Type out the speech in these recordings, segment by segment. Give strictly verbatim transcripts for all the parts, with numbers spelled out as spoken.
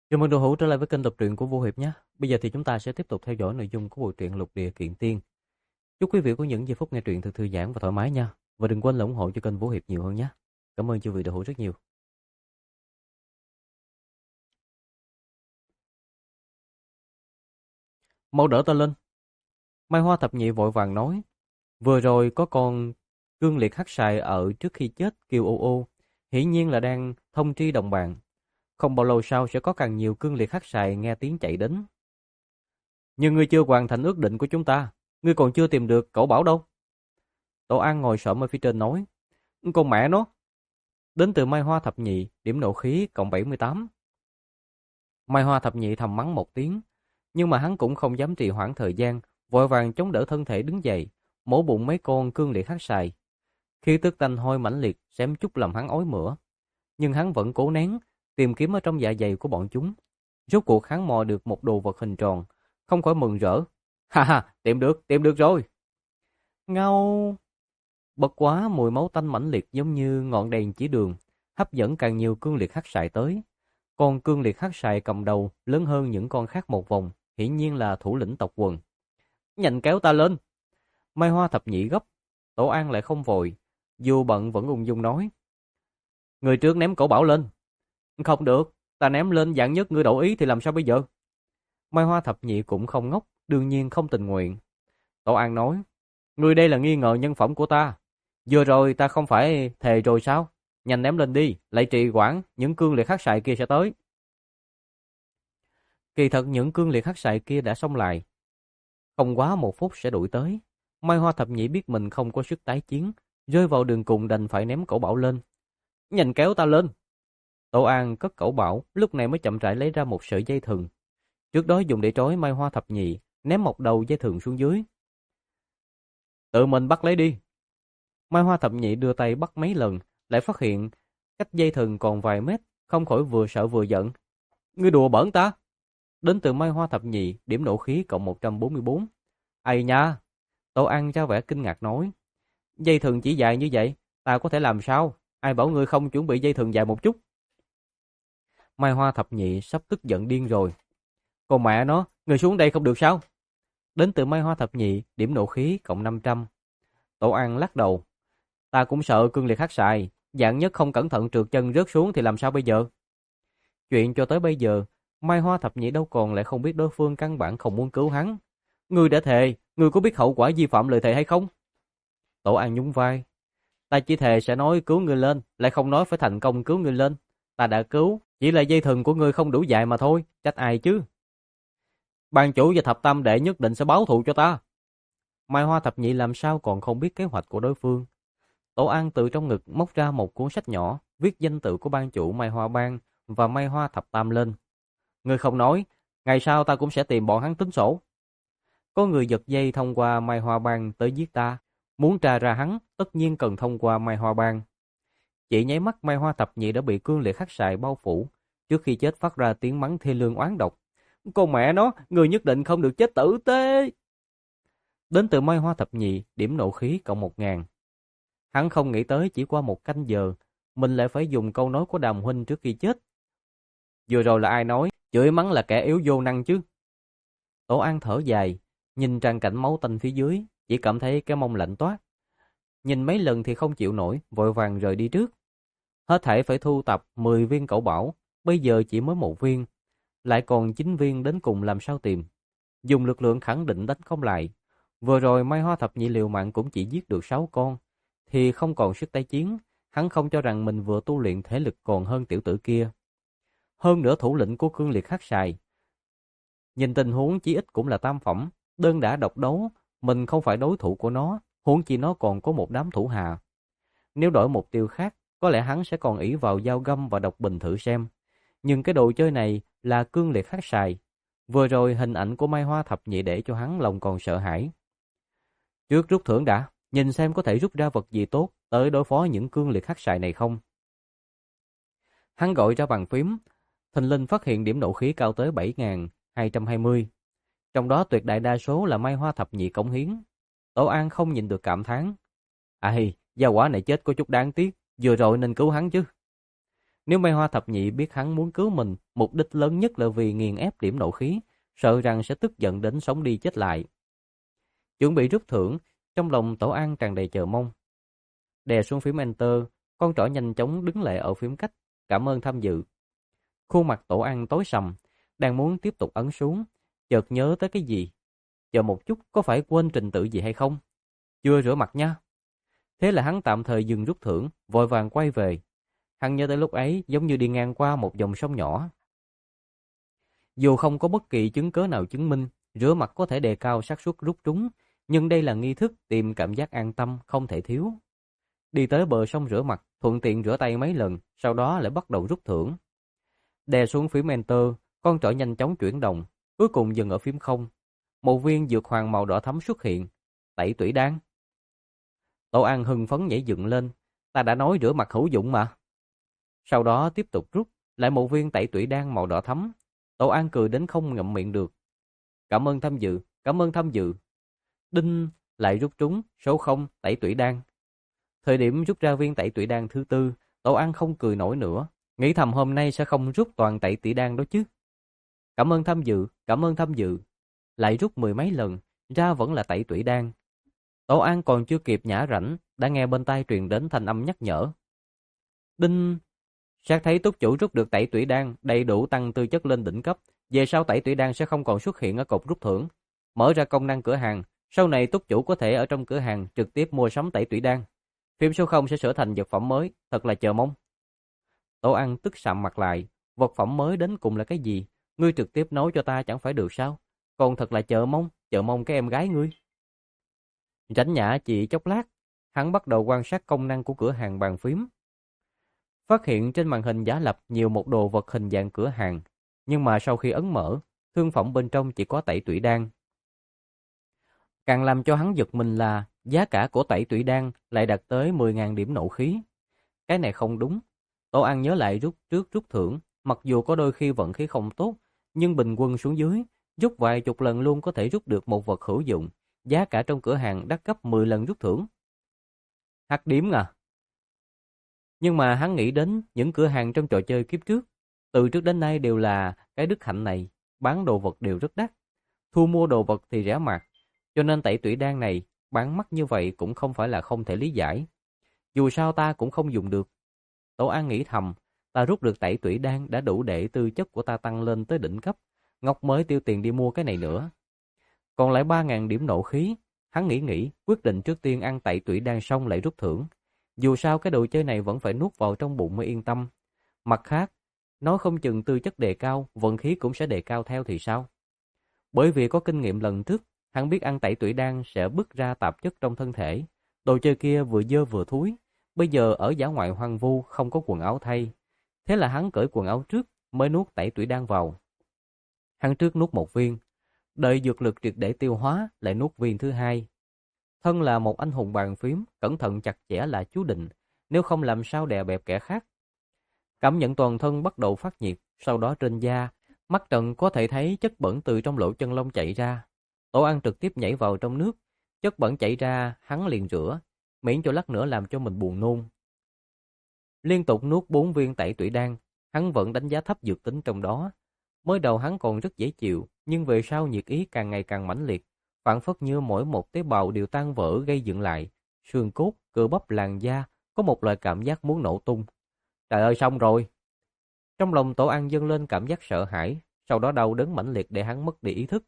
Chào mừng đồ hữu trở lại với kênh đọc truyện của Vô Hiệp nhé. Bây giờ thì chúng ta sẽ tiếp tục theo dõi nội dung của bộ truyện Lục Địa Kiện Tiên. Chúc quý vị có những giây phút nghe truyện thật thư giãn và thoải mái nha. Và đừng quên là ủng hộ cho kênh Vô Hiệp nhiều hơn nhé. Cảm ơn chư vị đồ hữu rất nhiều. Mau đỡ ta lên. Mai Hoa thập nhị vội vàng nói. Vừa rồi có con cương liệt hắc xài ở trước khi chết kêu ô ô. Hiển nhiên là đang thông tri đồng bạn. Không bao lâu sau sẽ có càng nhiều cương liệt hắc xài nghe tiếng chạy đến. Nhưng ngươi chưa hoàn thành ước định của chúng ta. Ngươi còn chưa tìm được cẩu bảo đâu. Tổ An ngồi xổm ở phía trên nói. Con mẹ nó. Đến từ Mai Hoa thập nhị, điểm nộ khí cộng bảy mươi tám. Mai Hoa thập nhị thầm mắng một tiếng, nhưng mà hắn cũng không dám trì hoãn thời gian, vội vàng chống đỡ thân thể đứng dậy, mổ bụng mấy con cương liệt hắc xài. Khi tức tanh hôi mãnh liệt xém chút làm hắn ói mửa, nhưng hắn vẫn cố nén, tìm kiếm ở trong dạ dày của bọn chúng. Rốt cuộc hắn mò được một đồ vật hình tròn, không khỏi mừng rỡ. Ha ha, tìm được, tìm được rồi. Ngao. Bất quá mùi máu tanh mãnh liệt giống như ngọn đèn chỉ đường, hấp dẫn càng nhiều cương liệt hắc xài tới. Con cương liệt hắc xài cầm đầu lớn hơn những con khác một vòng, hiển nhiên là thủ lĩnh tộc quần. Nhanh kéo ta lên. Mai Hoa thập nhị gấp, Tổ An lại không vội, dù bận vẫn ung dung nói. Người trước ném cổ bảo lên. Không được, ta ném lên dạng nhất ngươi đổi ý thì làm sao bây giờ? Mai Hoa thập nhị cũng không ngốc, đương nhiên không tình nguyện. Tổ An nói, ngươi đây là nghi ngờ nhân phẩm của ta. Vừa rồi ta không phải thề rồi sao? Nhanh ném lên đi, lại trì hoãn, những cương liệt hắc xài kia sẽ tới. Kỳ thật những cương liệt hắc xài kia đã xông lại. Không quá một phút sẽ đuổi tới. Mai Hoa thập nhị biết mình không có sức tái chiến, rơi vào đường cùng đành phải ném cẩu bảo lên. Nhanh kéo ta lên. Tổ An cất cẩu bảo, lúc này mới chậm rãi lấy ra một sợi dây thừng. Trước đó dùng để trói Mai Hoa thập nhị, ném một đầu dây thừng xuống dưới. Tự mình bắt lấy đi. Mai Hoa thập nhị đưa tay bắt mấy lần, lại phát hiện cách dây thừng còn vài mét, không khỏi vừa sợ vừa giận. Ngươi đùa bỡn ta. Đến từ Mai Hoa thập nhị, điểm nộ khí cộng một trăm bốn mươi bốn. Ây nha. Tổ An ra vẻ kinh ngạc nói. Dây thừng chỉ dài như vậy, ta có thể làm sao? Ai bảo ngươi không chuẩn bị dây thừng dài một chút? Mai Hoa thập nhị sắp tức giận điên rồi. Còn mẹ nó, ngươi xuống đây không được sao? Đến từ Mai Hoa thập nhị, điểm nộ khí cộng năm trăm. Tổ An lắc đầu. Ta cũng sợ cương liệt hắc xài, dạng nhất không cẩn thận trượt chân rớt xuống thì làm sao bây giờ? Chuyện cho tới bây giờ, Mai Hoa thập nhị đâu còn lại không biết đối phương căn bản không muốn cứu hắn. Ngươi đã thề, ngươi có biết hậu quả vi phạm lời thề hay không? Tổ An nhún vai. Ta chỉ thề sẽ nói cứu ngươi lên, lại không nói phải thành công cứu ngươi lên. Ta đã cứu, chỉ là dây thừng của ngươi không đủ dài mà thôi, trách ai chứ? Ban chủ và thập tam đệ nhất định sẽ báo thù cho ta. Mai Hoa thập nhị làm sao còn không biết kế hoạch của đối phương. Tổ An từ trong ngực móc ra một cuốn sách nhỏ, viết danh tự của ban chủ Mai Hoa Bang và Mai Hoa thập tam lên. Ngươi không nói, ngày sau ta cũng sẽ tìm bọn hắn tính sổ. Có người giật dây thông qua Mai Hoa Bang tới giết ta, muốn tra ra hắn, tất nhiên cần thông qua Mai Hoa Bang. Chỉ nháy mắt Mai Hoa thập nhị đã bị cương liệt hắc xài bao phủ, trước khi chết phát ra tiếng mắng thê lương oán độc. Con mẹ nó, người nhất định không được chết tử tế. Đến từ Mai Hoa thập nhị, điểm nộ khí cộng một ngàn. Hắn không nghĩ tới chỉ qua một canh giờ, mình lại phải dùng câu nói của Đàm huynh trước khi chết. Vừa rồi là ai nói, chửi mắng là kẻ yếu vô năng chứ? Tổ An thở dài, nhìn tràn cảnh máu tanh phía dưới, chỉ cảm thấy cái mông lạnh toát. Nhìn mấy lần thì không chịu nổi, vội vàng rời đi trước. Hết thảy phải thu tập mười viên cẩu bảo, bây giờ chỉ mới một viên, lại còn chín viên đến cùng làm sao tìm. Dùng lực lượng khẳng định đánh không lại. Vừa rồi Mai Hoa thập nhị liều mạng cũng chỉ giết được sáu con, thì không còn sức tái chiến, hắn không cho rằng mình vừa tu luyện thể lực còn hơn tiểu tử kia. Hơn nữa thủ lĩnh của cương liệt hắc xài. Nhìn tình huống chí ít cũng là tam phẩm, đơn đã độc đấu, mình không phải đối thủ của nó, huống chi nó còn có một đám thủ hạ. Nếu đổi mục tiêu khác, có lẽ hắn sẽ còn ỷ vào dao găm và độc bình thử xem. Nhưng cái đồ chơi này là cương liệt hắc xài. Vừa rồi hình ảnh của Mai Hoa thập nhị để cho hắn lòng còn sợ hãi. Trước rút thưởng đã, nhìn xem có thể rút ra vật gì tốt tới đối phó những cương liệt hắc xài này không. Hắn gọi ra bàn phím, thình lình phát hiện điểm nộ khí cao tới bảy nghìn hai trăm hai mươi. Trong đó tuyệt đại đa số là Mai Hoa thập nhị cống hiến. Tổ An không nhìn được cảm thán. À hi, gia quả này chết có chút đáng tiếc, vừa rồi nên cứu hắn chứ. Nếu Mai Hoa thập nhị biết hắn muốn cứu mình, mục đích lớn nhất là vì nghiền ép điểm nộ khí, sợ rằng sẽ tức giận đến sống đi chết lại. Chuẩn bị rút thưởng, trong lòng Tổ An tràn đầy chờ mong. Đè xuống phím Enter, con trỏ nhanh chóng đứng lại ở phím cách, cảm ơn tham dự. Khuôn mặt Tổ An tối sầm, đang muốn tiếp tục ấn xuống, chợt nhớ tới cái gì. Chờ một chút, có phải quên trình tự gì hay không? Chưa rửa mặt nha. Thế là hắn tạm thời dừng rút thưởng, vội vàng quay về. Hắn nhớ tới lúc ấy giống như đi ngang qua một dòng sông nhỏ. Dù không có bất kỳ chứng cớ nào chứng minh rửa mặt có thể đề cao xác suất rút trúng, nhưng đây là nghi thức tìm cảm giác an tâm không thể thiếu. Đi tới bờ sông rửa mặt, thuận tiện rửa tay mấy lần, sau đó lại bắt đầu rút thưởng. Đè xuống phím Enter, con trỏ nhanh chóng chuyển động, cuối cùng dừng ở phím không. Một viên dược hoàng màu đỏ thắm xuất hiện. Tẩy tủy đan. Tổ An hưng phấn nhảy dựng lên. Ta đã nói rửa mặt hữu dụng mà. Sau đó tiếp tục rút, lại một viên tẩy tủy đan màu đỏ thắm. Tổ An cười đến không ngậm miệng được. Cảm ơn tham dự, cảm ơn tham dự. Đinh, lại rút trúng, số không, tẩy tủy đan. Thời điểm rút ra viên tẩy tủy đan thứ tư, Tổ An không cười nổi nữa. Nghĩ thầm hôm nay sẽ không rút toàn tẩy tủy đan đó chứ. Cảm ơn tham dự, cảm ơn tham dự. Lại rút mười mấy lần, ra vẫn là tẩy tủy đan. Tổ An còn chưa kịp nhả rảnh, đã nghe bên tai truyền đến thanh âm nhắc nhở. Đinh, sát thấy túc chủ rút được tẩy tủy đan, đầy đủ tăng tư chất lên đỉnh cấp. Về sau tẩy tủy đan sẽ không còn xuất hiện ở cột rút thưởng. Mở ra công năng cửa hàng, sau này túc chủ có thể ở trong cửa hàng trực tiếp mua sắm tẩy tủy đan. Phím số không sẽ sửa thành vật phẩm mới, thật là chờ mong. Tổ An tức sạm mặt lại, vật phẩm mới đến cùng là cái gì? Ngươi trực tiếp nói cho ta chẳng phải được sao? Còn thật là chờ mong, chờ mong cái em gái ngươi. Rảnh nhã chỉ chốc lát, hắn bắt đầu quan sát công năng của cửa hàng bàn phím. Phát hiện trên màn hình giả lập nhiều một đồ vật hình dạng cửa hàng, nhưng mà sau khi ấn mở, thương phẩm bên trong chỉ có tẩy tủy đan. Càng làm cho hắn giật mình là giá cả của tẩy tủy đan lại đạt tới mười nghìn điểm nộ khí. Cái này không đúng. Tổ An nhớ lại rút trước rút thưởng, mặc dù có đôi khi vận khí không tốt, nhưng bình quân xuống dưới, rút vài chục lần luôn có thể rút được một vật hữu dụng. Giá cả trong cửa hàng đắt gấp mười lần rút thưởng. Hắc điếm à? Nhưng mà hắn nghĩ đến những cửa hàng trong trò chơi kiếp trước. Từ trước đến nay đều là cái đức hạnh này, bán đồ vật đều rất đắt. Thu mua đồ vật thì rẻ mạt, cho nên tẩy tủy đan này bán mắc như vậy cũng không phải là không thể lý giải. Dù sao ta cũng không dùng được. Tổ An nghĩ thầm, ta rút được tẩy tủy đan đã đủ để tư chất của ta tăng lên tới đỉnh cấp. Ngọc mới tiêu tiền đi mua cái này nữa. Còn lại ba nghìn điểm nộ khí, hắn nghĩ nghĩ, quyết định trước tiên ăn tẩy tủy đan xong lại rút thưởng. Dù sao cái đồ chơi này vẫn phải nuốt vào trong bụng mới yên tâm. Mặt khác, nói không chừng tư chất đề cao, vận khí cũng sẽ đề cao theo thì sao? Bởi vì có kinh nghiệm lần trước, hắn biết ăn tẩy tủy đan sẽ bứt ra tạp chất trong thân thể. Đồ chơi kia vừa dơ vừa thúi, bây giờ ở dã ngoại hoang vu không có quần áo thay. Thế là hắn cởi quần áo trước mới nuốt tẩy tủy đan vào. Hắn trước nuốt một viên, đợi dược lực triệt để tiêu hóa lại nuốt viên thứ hai. Thân là một anh hùng bàn phím, cẩn thận chặt chẽ là chú định, nếu không làm sao đè bẹp kẻ khác. Cảm nhận toàn thân bắt đầu phát nhiệt, sau đó trên da, mắt Trần có thể thấy chất bẩn từ trong lỗ chân lông chạy ra. Tổ An trực tiếp nhảy vào trong nước, chất bẩn chảy ra, hắn liền rửa, miễn cho lát nữa làm cho mình buồn nôn. Liên tục nuốt bốn viên tẩy tủy đan, hắn vẫn đánh giá thấp dược tính trong đó. Mới đầu hắn còn rất dễ chịu, nhưng về sau nhiệt ý càng ngày càng mãnh liệt, phảng phất như mỗi một tế bào đều tan vỡ gây dựng lại, xương cốt, cơ bắp làn da có một loại cảm giác muốn nổ tung. Trời ơi, xong rồi. Trong lòng Tổ An dâng lên cảm giác sợ hãi, sau đó đau đớn mãnh liệt để hắn mất đi ý thức.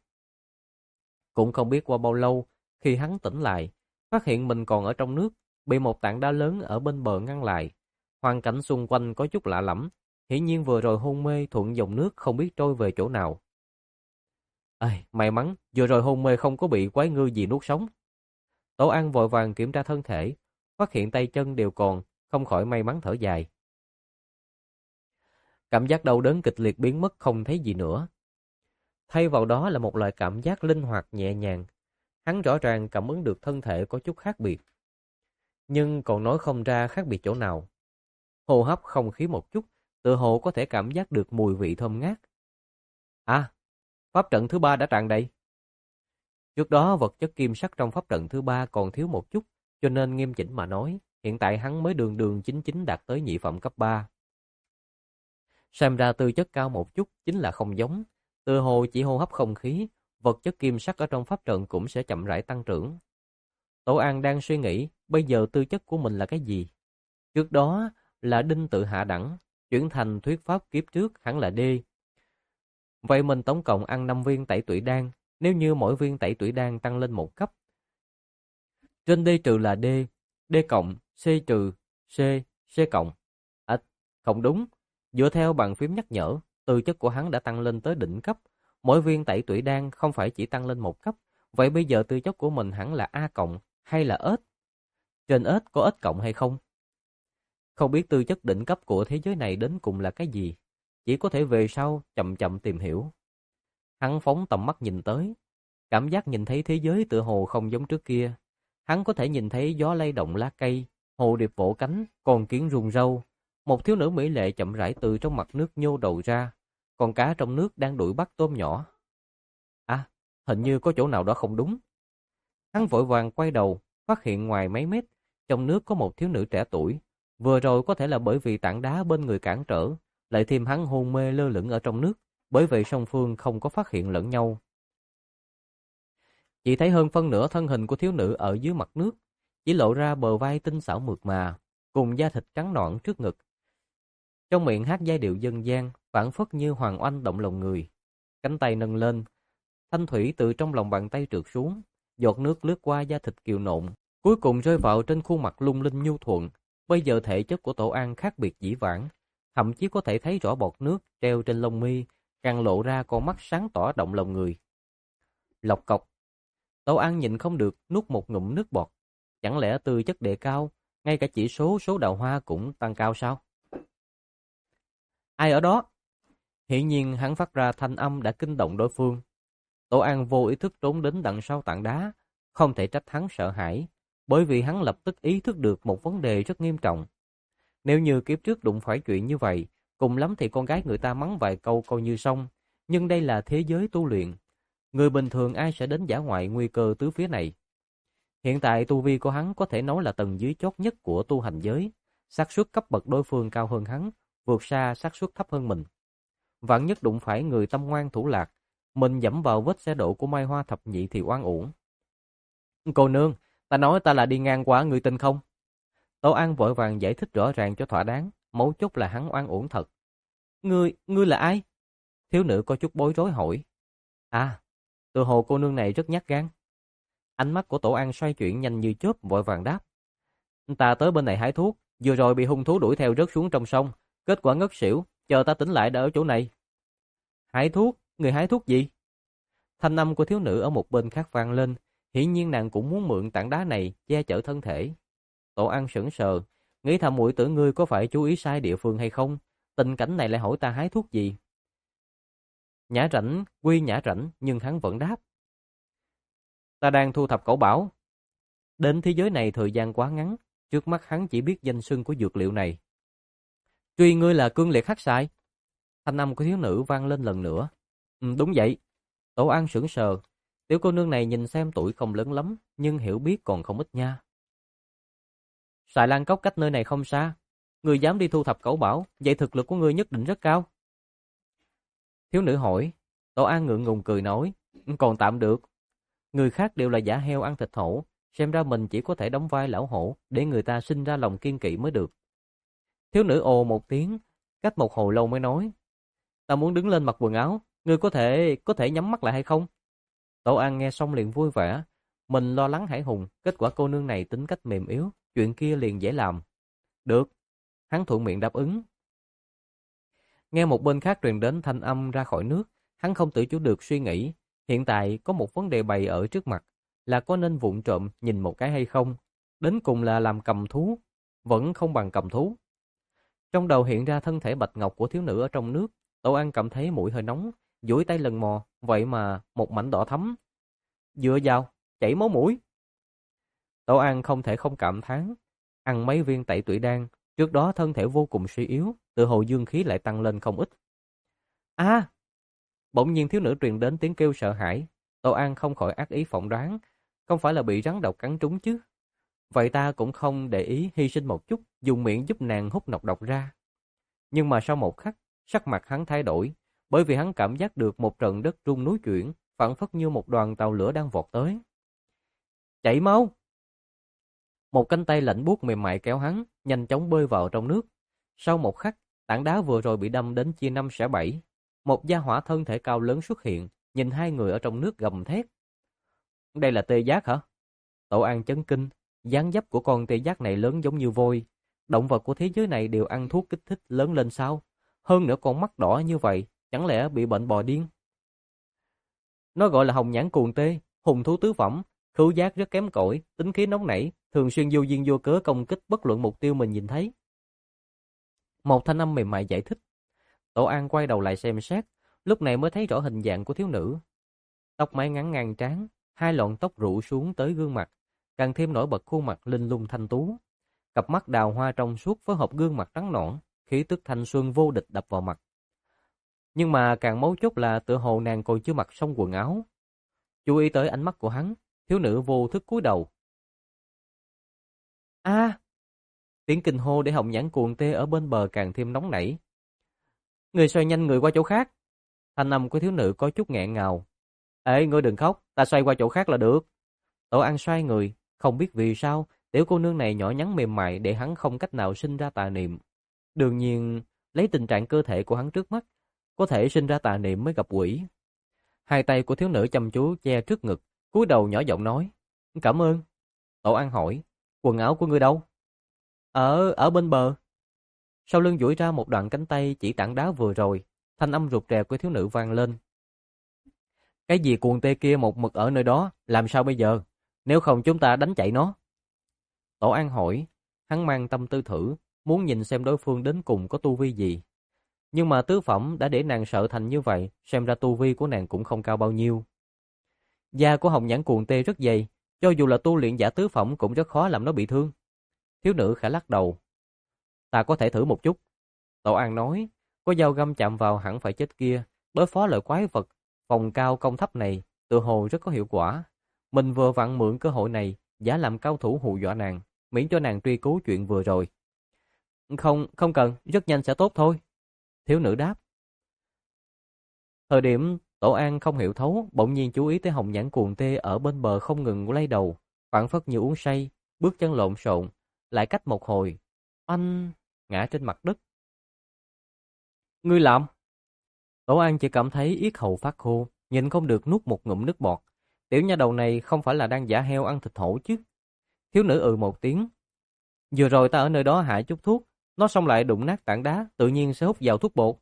Cũng không biết qua bao lâu, khi hắn tỉnh lại, phát hiện mình còn ở trong nước, bị một tảng đá lớn ở bên bờ ngăn lại. Hoàn cảnh xung quanh có chút lạ lẫm, hiển nhiên vừa rồi hôn mê thuận dòng nước không biết trôi về chỗ nào. Ai, may mắn, vừa rồi hôn mê không có bị quái ngư gì nuốt sống. Tổ An vội vàng kiểm tra thân thể, phát hiện tay chân đều còn, không khỏi may mắn thở dài. Cảm giác đau đớn kịch liệt biến mất không thấy gì nữa. Thay vào đó là một loại cảm giác linh hoạt nhẹ nhàng. Hắn rõ ràng cảm ứng được thân thể có chút khác biệt. Nhưng còn nói không ra khác biệt chỗ nào. Hô hấp không khí một chút, tựa hồ có thể cảm giác được mùi vị thơm ngát. À, pháp trận thứ ba đã tràn đầy. Trước đó vật chất kim sắc trong pháp trận thứ ba còn thiếu một chút, cho nên nghiêm chỉnh mà nói, hiện tại hắn mới đường đường chính chính đạt tới nhị phẩm cấp ba. Xem ra tư chất cao một chút chính là không giống. Từ hồ chỉ hô hấp không khí, vật chất kim sắc ở trong pháp trận cũng sẽ chậm rãi tăng trưởng. Tổ An đang suy nghĩ, bây giờ tư chất của mình là cái gì? Trước đó là đinh tự hạ đẳng, chuyển thành thuyết pháp kiếp trước hẳn là D. Vậy mình tổng cộng ăn năm viên tẩy tủy đan, nếu như mỗi viên tẩy tủy đan tăng lên một cấp. Trên D trừ là D, D cộng, C trừ, C, C cộng. À, không đúng. Dựa theo bàn phím nhắc nhở, tư chất của hắn đã tăng lên tới đỉnh cấp. Mỗi viên tẩy tủy đan không phải chỉ tăng lên một cấp. Vậy bây giờ tư chất của mình hẳn là A cộng hay là S? Trên S có S cộng hay không? Không biết tư chất đỉnh cấp của thế giới này đến cùng là cái gì. Chỉ có thể về sau chậm chậm tìm hiểu. Hắn phóng tầm mắt nhìn tới. Cảm giác nhìn thấy thế giới tựa hồ không giống trước kia. Hắn có thể nhìn thấy gió lay động lá cây, hồ điệp vỗ cánh, con kiến rung râu. Một thiếu nữ mỹ lệ chậm rãi từ trong mặt nước nhô đầu ra. Con cá trong nước đang đuổi bắt tôm nhỏ. À, hình như có chỗ nào đó không đúng. Hắn vội vàng quay đầu, phát hiện ngoài mấy mét, trong nước có một thiếu nữ trẻ tuổi. Vừa rồi có thể là bởi vì tảng đá bên người cản trở, lại thêm hắn hôn mê lơ lửng ở trong nước, bởi vậy song phương không có phát hiện lẫn nhau. Chỉ thấy hơn phân nửa thân hình của thiếu nữ ở dưới mặt nước, chỉ lộ ra bờ vai tinh xảo mượt mà, cùng da thịt trắng nõn trước ngực. Trong miệng hát giai điệu dân gian, phảng phất như hoàng oanh động lòng người. Cánh tay nâng lên, thanh thủy từ trong lòng bàn tay trượt xuống, giọt nước lướt qua da thịt kiều nộn, cuối cùng rơi vào trên khuôn mặt lung linh nhu thuận. Bây giờ thể chất của Tổ An khác biệt dĩ vãng, thậm chí có thể thấy rõ bọt nước treo trên lông mi, càng lộ ra con mắt sáng tỏ động lòng người. Lộc cộc. Tổ An nhịn không được nuốt một ngụm nước bọt. Chẳng lẽ tư chất đề cao, ngay cả chỉ số số đào hoa cũng tăng cao sao? Ai ở đó? Hiển nhiên hắn phát ra thanh âm đã kinh động đối phương. Tổ An vô ý thức trốn đến đằng sau tảng đá, không thể trách hắn sợ hãi, bởi vì hắn lập tức ý thức được một vấn đề rất nghiêm trọng. Nếu như kiếp trước đụng phải chuyện như vậy, cùng lắm thì con gái người ta mắng vài câu coi như xong, nhưng đây là thế giới tu luyện. Người bình thường ai sẽ đến dã ngoại nguy cơ tứ phía này. Hiện tại tu vi của hắn có thể nói là tầng dưới chót nhất của tu hành giới, xác suất cấp bậc đối phương cao hơn hắn, vượt xa xác suất thấp hơn mình. Vạn nhất đụng phải người tâm ngoan thủ lạc, mình dẫm vào vết xe đổ của Mai Hoa thập nhị thì oan uổng. Cô nương, ta nói ta là đi ngang qua, người tin không? Tổ An vội vàng giải thích rõ ràng cho thỏa đáng, mấu chốt là hắn oan uổng thật. Ngươi, ngươi là ai? Thiếu nữ có chút bối rối hỏi. À, tự hồ cô nương này rất nhát gan. Ánh mắt của Tổ An xoay chuyển nhanh như chớp, vội vàng đáp. Ta tới bên này hái thuốc, vừa rồi bị hung thú đuổi theo rớt xuống trong sông, kết quả ngất xỉu, chờ ta tỉnh lại đã ở chỗ này. Hái thuốc? Người hái thuốc gì? Thanh âm của thiếu nữ ở một bên khác vang lên, hiển nhiên nàng cũng muốn mượn tảng đá này che chở thân thể. Tổ An sững sờ, nghĩ thầm muội tử ngươi có phải chú ý sai địa phương hay không? Tình cảnh này lại hỏi ta hái thuốc gì? Nhã rảnh, quy nhã rảnh, nhưng hắn vẫn đáp. Ta đang thu thập cẩu bảo. Đến thế giới này thời gian quá ngắn, trước mắt hắn chỉ biết danh xưng của dược liệu này. Truy ngươi là cương liệt hắc xài. Thanh âm của thiếu nữ vang lên lần nữa. Ừ, đúng vậy. Tổ An sững sờ. Tiểu cô nương này nhìn xem tuổi không lớn lắm, nhưng hiểu biết còn không ít nha. Xài Lan Cốc cách nơi này không xa. Ngươi dám đi thu thập cẩu bảo, vậy thực lực của ngươi nhất định rất cao. Thiếu nữ hỏi. Tổ An ngượng ngùng cười nói. Còn tạm được. Người khác đều là giả heo ăn thịt hổ, xem ra mình chỉ có thể đóng vai lão hổ để người ta sinh ra lòng kiên kỵ mới được. Thiếu nữ ồ một tiếng, cách một hồi lâu mới nói. Ta muốn đứng lên mặc quần áo, ngươi có thể có thể nhắm mắt lại hay không? Tổ An nghe xong liền vui vẻ, mình lo lắng hãi hùng, kết quả cô nương này tính cách mềm yếu, chuyện kia liền dễ làm. Được, hắn thuận miệng đáp ứng. Nghe một bên khác truyền đến thanh âm ra khỏi nước, hắn không tự chủ được suy nghĩ, hiện tại có một vấn đề bày ở trước mặt, là có nên vụng trộm nhìn một cái hay không, đến cùng là làm cầm thú, vẫn không bằng cầm thú. Trong đầu hiện ra thân thể bạch ngọc của thiếu nữ ở trong nước, Tổ An cảm thấy mũi hơi nóng, duỗi tay lần mò, vậy mà một mảnh đỏ thắm. Dựa vào, chảy máu mũi. Tổ An không thể không cảm thán, ăn mấy viên tẩy tủy đan, trước đó thân thể vô cùng suy yếu, tự hồ dương khí lại tăng lên không ít. A! Bỗng nhiên thiếu nữ truyền đến tiếng kêu sợ hãi, Tổ An không khỏi ác ý phỏng đoán, không phải là bị rắn độc cắn trúng chứ. Vậy ta cũng không để ý hy sinh một chút, dùng miệng giúp nàng hút nọc độc ra. Nhưng mà sau một khắc, Sắc mặt hắn thay đổi, bởi vì hắn cảm giác được một trận đất rung núi chuyển, phảng phất như một đoàn tàu lửa đang vọt tới. Chạy mau! Một cánh tay lạnh buốt mềm mại kéo hắn, nhanh chóng bơi vào trong nước. Sau một khắc, tảng đá vừa rồi bị đâm đến chia năm xẻ bảy. Một gia hỏa thân thể cao lớn xuất hiện, nhìn hai người ở trong nước gầm thét. Đây là tê giác hả? Tổ An chấn kinh, dáng dấp của con tê giác này lớn giống như voi. Động vật của thế giới này đều ăn thuốc kích thích lớn lên sao? Hơn nữa con mắt đỏ như vậy, chẳng lẽ bị bệnh bò điên? Nó gọi là hồng nhãn cuồng tê, hùng thú tứ phẩm, khứu giác rất kém cỏi, tính khí nóng nảy, thường xuyên vô duyên vô cớ công kích bất luận mục tiêu mình nhìn thấy. Một thanh âm mềm mại giải thích. Tổ An quay đầu lại xem xét, lúc này mới thấy rõ hình dạng của thiếu nữ. Tóc mái ngắn ngang trán, hai lọn tóc rủ xuống tới gương mặt, càng thêm nổi bật khuôn mặt linh lung thanh tú. Cặp mắt đào hoa trong suốt phối hợp gương mặt trắng nõn, khí tức thanh xuân vô địch đập vào mặt. Nhưng mà càng mấu chốt là tựa hồ nàng còn chưa mặc xong quần áo. Chú ý tới ánh mắt của hắn, thiếu nữ vô thức cúi đầu. A! Tiếng kinh hô để hồng nhãn cuồng tê ở bên bờ càng thêm nóng nảy. Người xoay nhanh người qua chỗ khác. Thanh âm của thiếu nữ có chút nghẹn ngào. Ê, ngươi đừng khóc, ta xoay qua chỗ khác là được. Tổ An xoay người, không biết vì sao, tiểu cô nương này nhỏ nhắn mềm mại để hắn không cách nào sinh ra tà niệm. Đương nhiên, lấy tình trạng cơ thể của hắn trước mắt, có thể sinh ra tà niệm mới gặp quỷ. Hai tay của thiếu nữ chăm chú che trước ngực, cúi đầu nhỏ giọng nói. Cảm ơn. Tổ An hỏi, quần áo của ngươi đâu? Ở, ở bên bờ. Sau lưng duỗi ra một đoạn cánh tay chỉ tảng đá vừa rồi, thanh âm rụt rè của thiếu nữ vang lên. Cái gì cuồng tê kia một mực ở nơi đó, làm sao bây giờ? Nếu không chúng ta đánh chạy nó. Tổ An hỏi, hắn mang tâm tư thử, muốn nhìn xem đối phương đến cùng có tu vi gì. Nhưng mà tứ phẩm đã để nàng sợ thành như vậy, xem ra tu vi của nàng cũng không cao bao nhiêu. Da của hồng nhãn cuồng tê rất dày, cho dù là tu luyện giả tứ phẩm cũng rất khó làm nó bị thương. Thiếu nữ khẽ lắc đầu. Ta có thể thử một chút. Tổ An nói, có dao găm chạm vào hẳn phải chết kia, đối phó loại quái vật, phòng cao công thấp này, tự hồ rất có hiệu quả. Mình vừa vặn mượn cơ hội này, giả làm cao thủ hù dọa nàng, miễn cho nàng truy cứu chuyện vừa rồi. Không, không cần, rất nhanh sẽ tốt thôi. Thiếu nữ đáp. Thời điểm Tổ An không hiểu thấu, bỗng nhiên chú ý tới hồng nhãn cuồng tê ở bên bờ không ngừng lay đầu, phảng phất như uống say, bước chân lộn xộn, lại cách một hồi, anh ngã trên mặt đất. Ngươi làm? Tổ An chỉ cảm thấy yết hầu phát khô, nhìn không được nuốt một ngụm nước bọt. Tiểu nha đầu này không phải là đang giả heo ăn thịt hổ chứ? Thiếu nữ ừ một tiếng. Vừa rồi ta ở nơi đó hạ chút thuốc, nó xong lại đụng nát tảng đá, tự nhiên sẽ hút vào thuốc bột.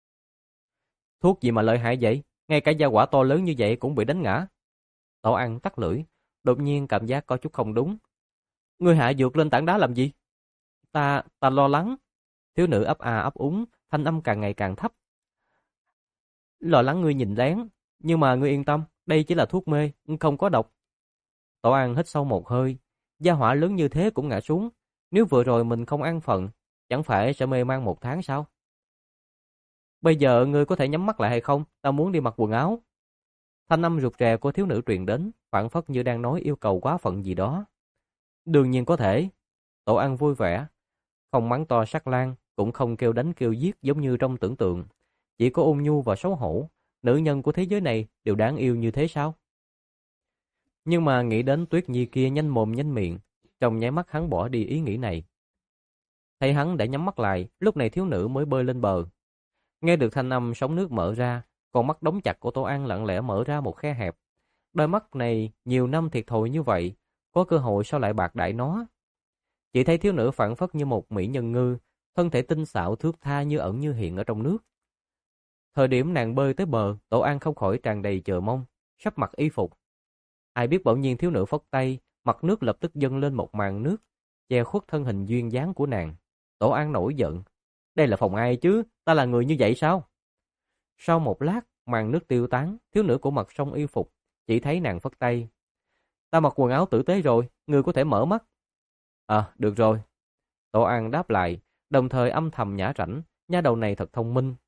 Thuốc gì mà lợi hại vậy? Ngay cả gia quả to lớn như vậy cũng bị đánh ngã. Tổ An tắt lưỡi, đột nhiên cảm giác có chút không đúng. Ngươi hạ dược lên tảng đá làm gì? Ta, ta lo lắng. Thiếu nữ ấp a ấp úng, thanh âm càng ngày càng thấp. Lo lắng ngươi nhìn lén, nhưng mà ngươi yên tâm, đây chỉ là thuốc mê, không có độc. Tổ An hít sâu một hơi, gia hỏa lớn như thế cũng ngã xuống. Nếu vừa rồi mình không an phận, chẳng phải sẽ mê man một tháng sao? Bây giờ ngươi có thể nhắm mắt lại hay không? Ta muốn đi mặc quần áo. Thanh âm rụt rè của thiếu nữ truyền đến, phảng phất như đang nói yêu cầu quá phận gì đó. Đương nhiên có thể. Tổ An vui vẻ, không mắng to sắc lang, cũng không kêu đánh kêu giết giống như trong tưởng tượng. Chỉ có ôn nhu và xấu hổ, nữ nhân của thế giới này đều đáng yêu như thế sao? Nhưng mà nghĩ đến Tuyết Nhi kia nhanh mồm nhanh miệng, trong nháy mắt hắn bỏ đi ý nghĩ này. Thấy hắn đã nhắm mắt lại, lúc này thiếu nữ mới bơi lên bờ. Nghe được thanh âm sóng nước mở ra, con mắt đóng chặt của Tổ An lặng lẽ mở ra một khe hẹp. Đôi mắt này nhiều năm thiệt thòi như vậy, có cơ hội sao lại bạc đãi nó? Chỉ thấy thiếu nữ phảng phất như một mỹ nhân ngư, thân thể tinh xảo thướt tha như ẩn như hiện ở trong nước. Thời điểm nàng bơi tới bờ, Tổ An không khỏi tràn đầy chờ mong, sắp mặc y phục. Ai biết bỗng nhiên thiếu nữ phất tay, mặt nước lập tức dâng lên một màn nước, che khuất thân hình duyên dáng của nàng. Tổ An nổi giận. Đây là phòng ai chứ? Ta là người như vậy sao? Sau một lát, màn nước tiêu tán, thiếu nữ của mặc xong y phục, chỉ thấy nàng phất tay. Ta mặc quần áo tử tế rồi, ngươi có thể mở mắt. À, được rồi. Tổ An đáp lại, đồng thời âm thầm nhả rãnh, nha đầu này thật thông minh.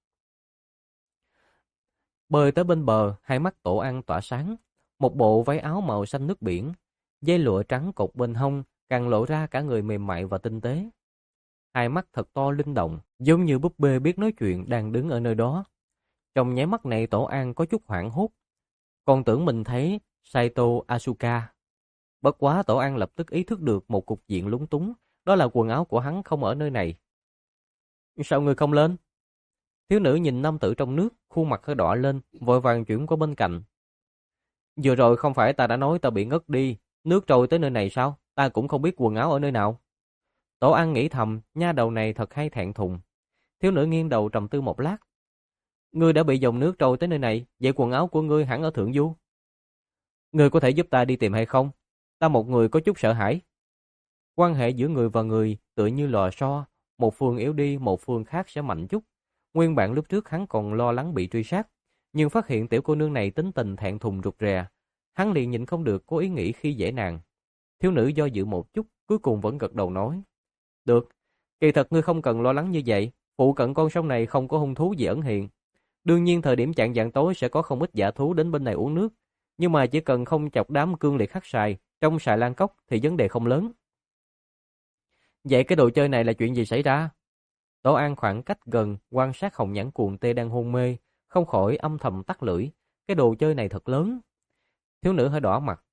Bơi tới bên bờ, hai mắt Tổ An tỏa sáng, một bộ váy áo màu xanh nước biển, dây lụa trắng cột bên hông, càng lộ ra cả người mềm mại và tinh tế. Hai mắt thật to linh động, giống như búp bê biết nói chuyện đang đứng ở nơi đó. Trong nháy mắt này Tổ An có chút hoảng hốt, còn tưởng mình thấy Saito Asuka. Bất quá Tổ An lập tức ý thức được một cục diện lúng túng, đó là quần áo của hắn không ở nơi này. Sao người không lên? Thiếu nữ nhìn nam tử trong nước, khuôn mặt hơi đỏ lên, vội vàng chuyển qua bên cạnh. Vừa rồi không phải ta đã nói ta bị ngất đi, nước trôi tới nơi này sao? Ta cũng không biết quần áo ở nơi nào. Tổ An nghĩ thầm, nha đầu này thật hay thẹn thùng. Thiếu nữ nghiêng đầu trầm tư một lát. Ngươi đã bị dòng nước trôi tới nơi này, vậy quần áo của ngươi hẳn ở thượng du. Ngươi có thể giúp ta đi tìm hay không? Ta một người có chút sợ hãi. Quan hệ giữa người và người tựa như lò xo, một phương yếu đi, một phương khác sẽ mạnh chút. Nguyên bản lúc trước hắn còn lo lắng bị truy sát, nhưng phát hiện tiểu cô nương này tính tình thẹn thùng rụt rè, hắn liền nhịn không được cố ý nghĩ khi dễ nàng. Thiếu nữ do dự một chút, cuối cùng vẫn gật đầu nói: "Được, kỳ thật ngươi không cần lo lắng như vậy, phụ cận con sông này không có hung thú gì ẩn hiện. Đương nhiên thời điểm chạng vạng tối sẽ có không ít dã thú đến bên này uống nước, nhưng mà chỉ cần không chọc đám cương liệt hắc sài trong Sài Lan Cốc thì vấn đề không lớn." Vậy cái đồ chơi này là chuyện gì xảy ra? Tổ An khoảng cách gần quan sát hồng nhãn cuồng tê đang hôn mê, không khỏi âm thầm tắt lưỡi. Cái đồ chơi này thật lớn. Thiếu nữ hơi đỏ mặt.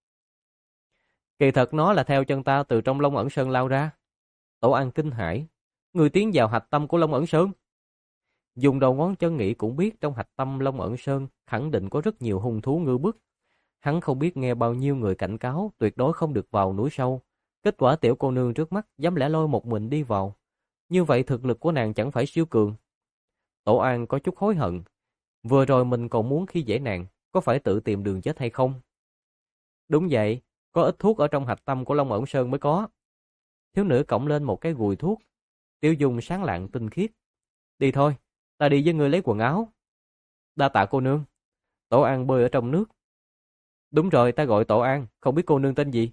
Kỳ thật nó là theo chân ta từ trong Long Ẩn Sơn lao ra. Tổ An kinh hãi. Người tiến vào hạch tâm của Long Ẩn Sơn. Dùng đầu ngón chân nghĩ cũng biết trong hạch tâm Long Ẩn Sơn khẳng định có rất nhiều hung thú ngư bức. Hắn không biết nghe bao nhiêu người cảnh cáo tuyệt đối không được vào núi sâu. Kết quả tiểu cô nương trước mắt dám lẻ loi một mình đi vào. Như vậy thực lực của nàng chẳng phải siêu cường. Tổ An có chút hối hận. Vừa rồi mình còn muốn khi dễ nàng, có phải tự tìm đường chết hay không? Đúng vậy, có ít thuốc ở trong hạch tâm của Long Ẩn Sơn mới có. Thiếu nữ cõng lên một cái gùi thuốc, tiêu dùng sáng lạng tinh khiết. Đi thôi, ta đi với ngươi lấy quần áo. Đa tạ cô nương. Tổ An bơi ở trong nước. Đúng rồi, ta gọi Tổ An, không biết cô nương tên gì?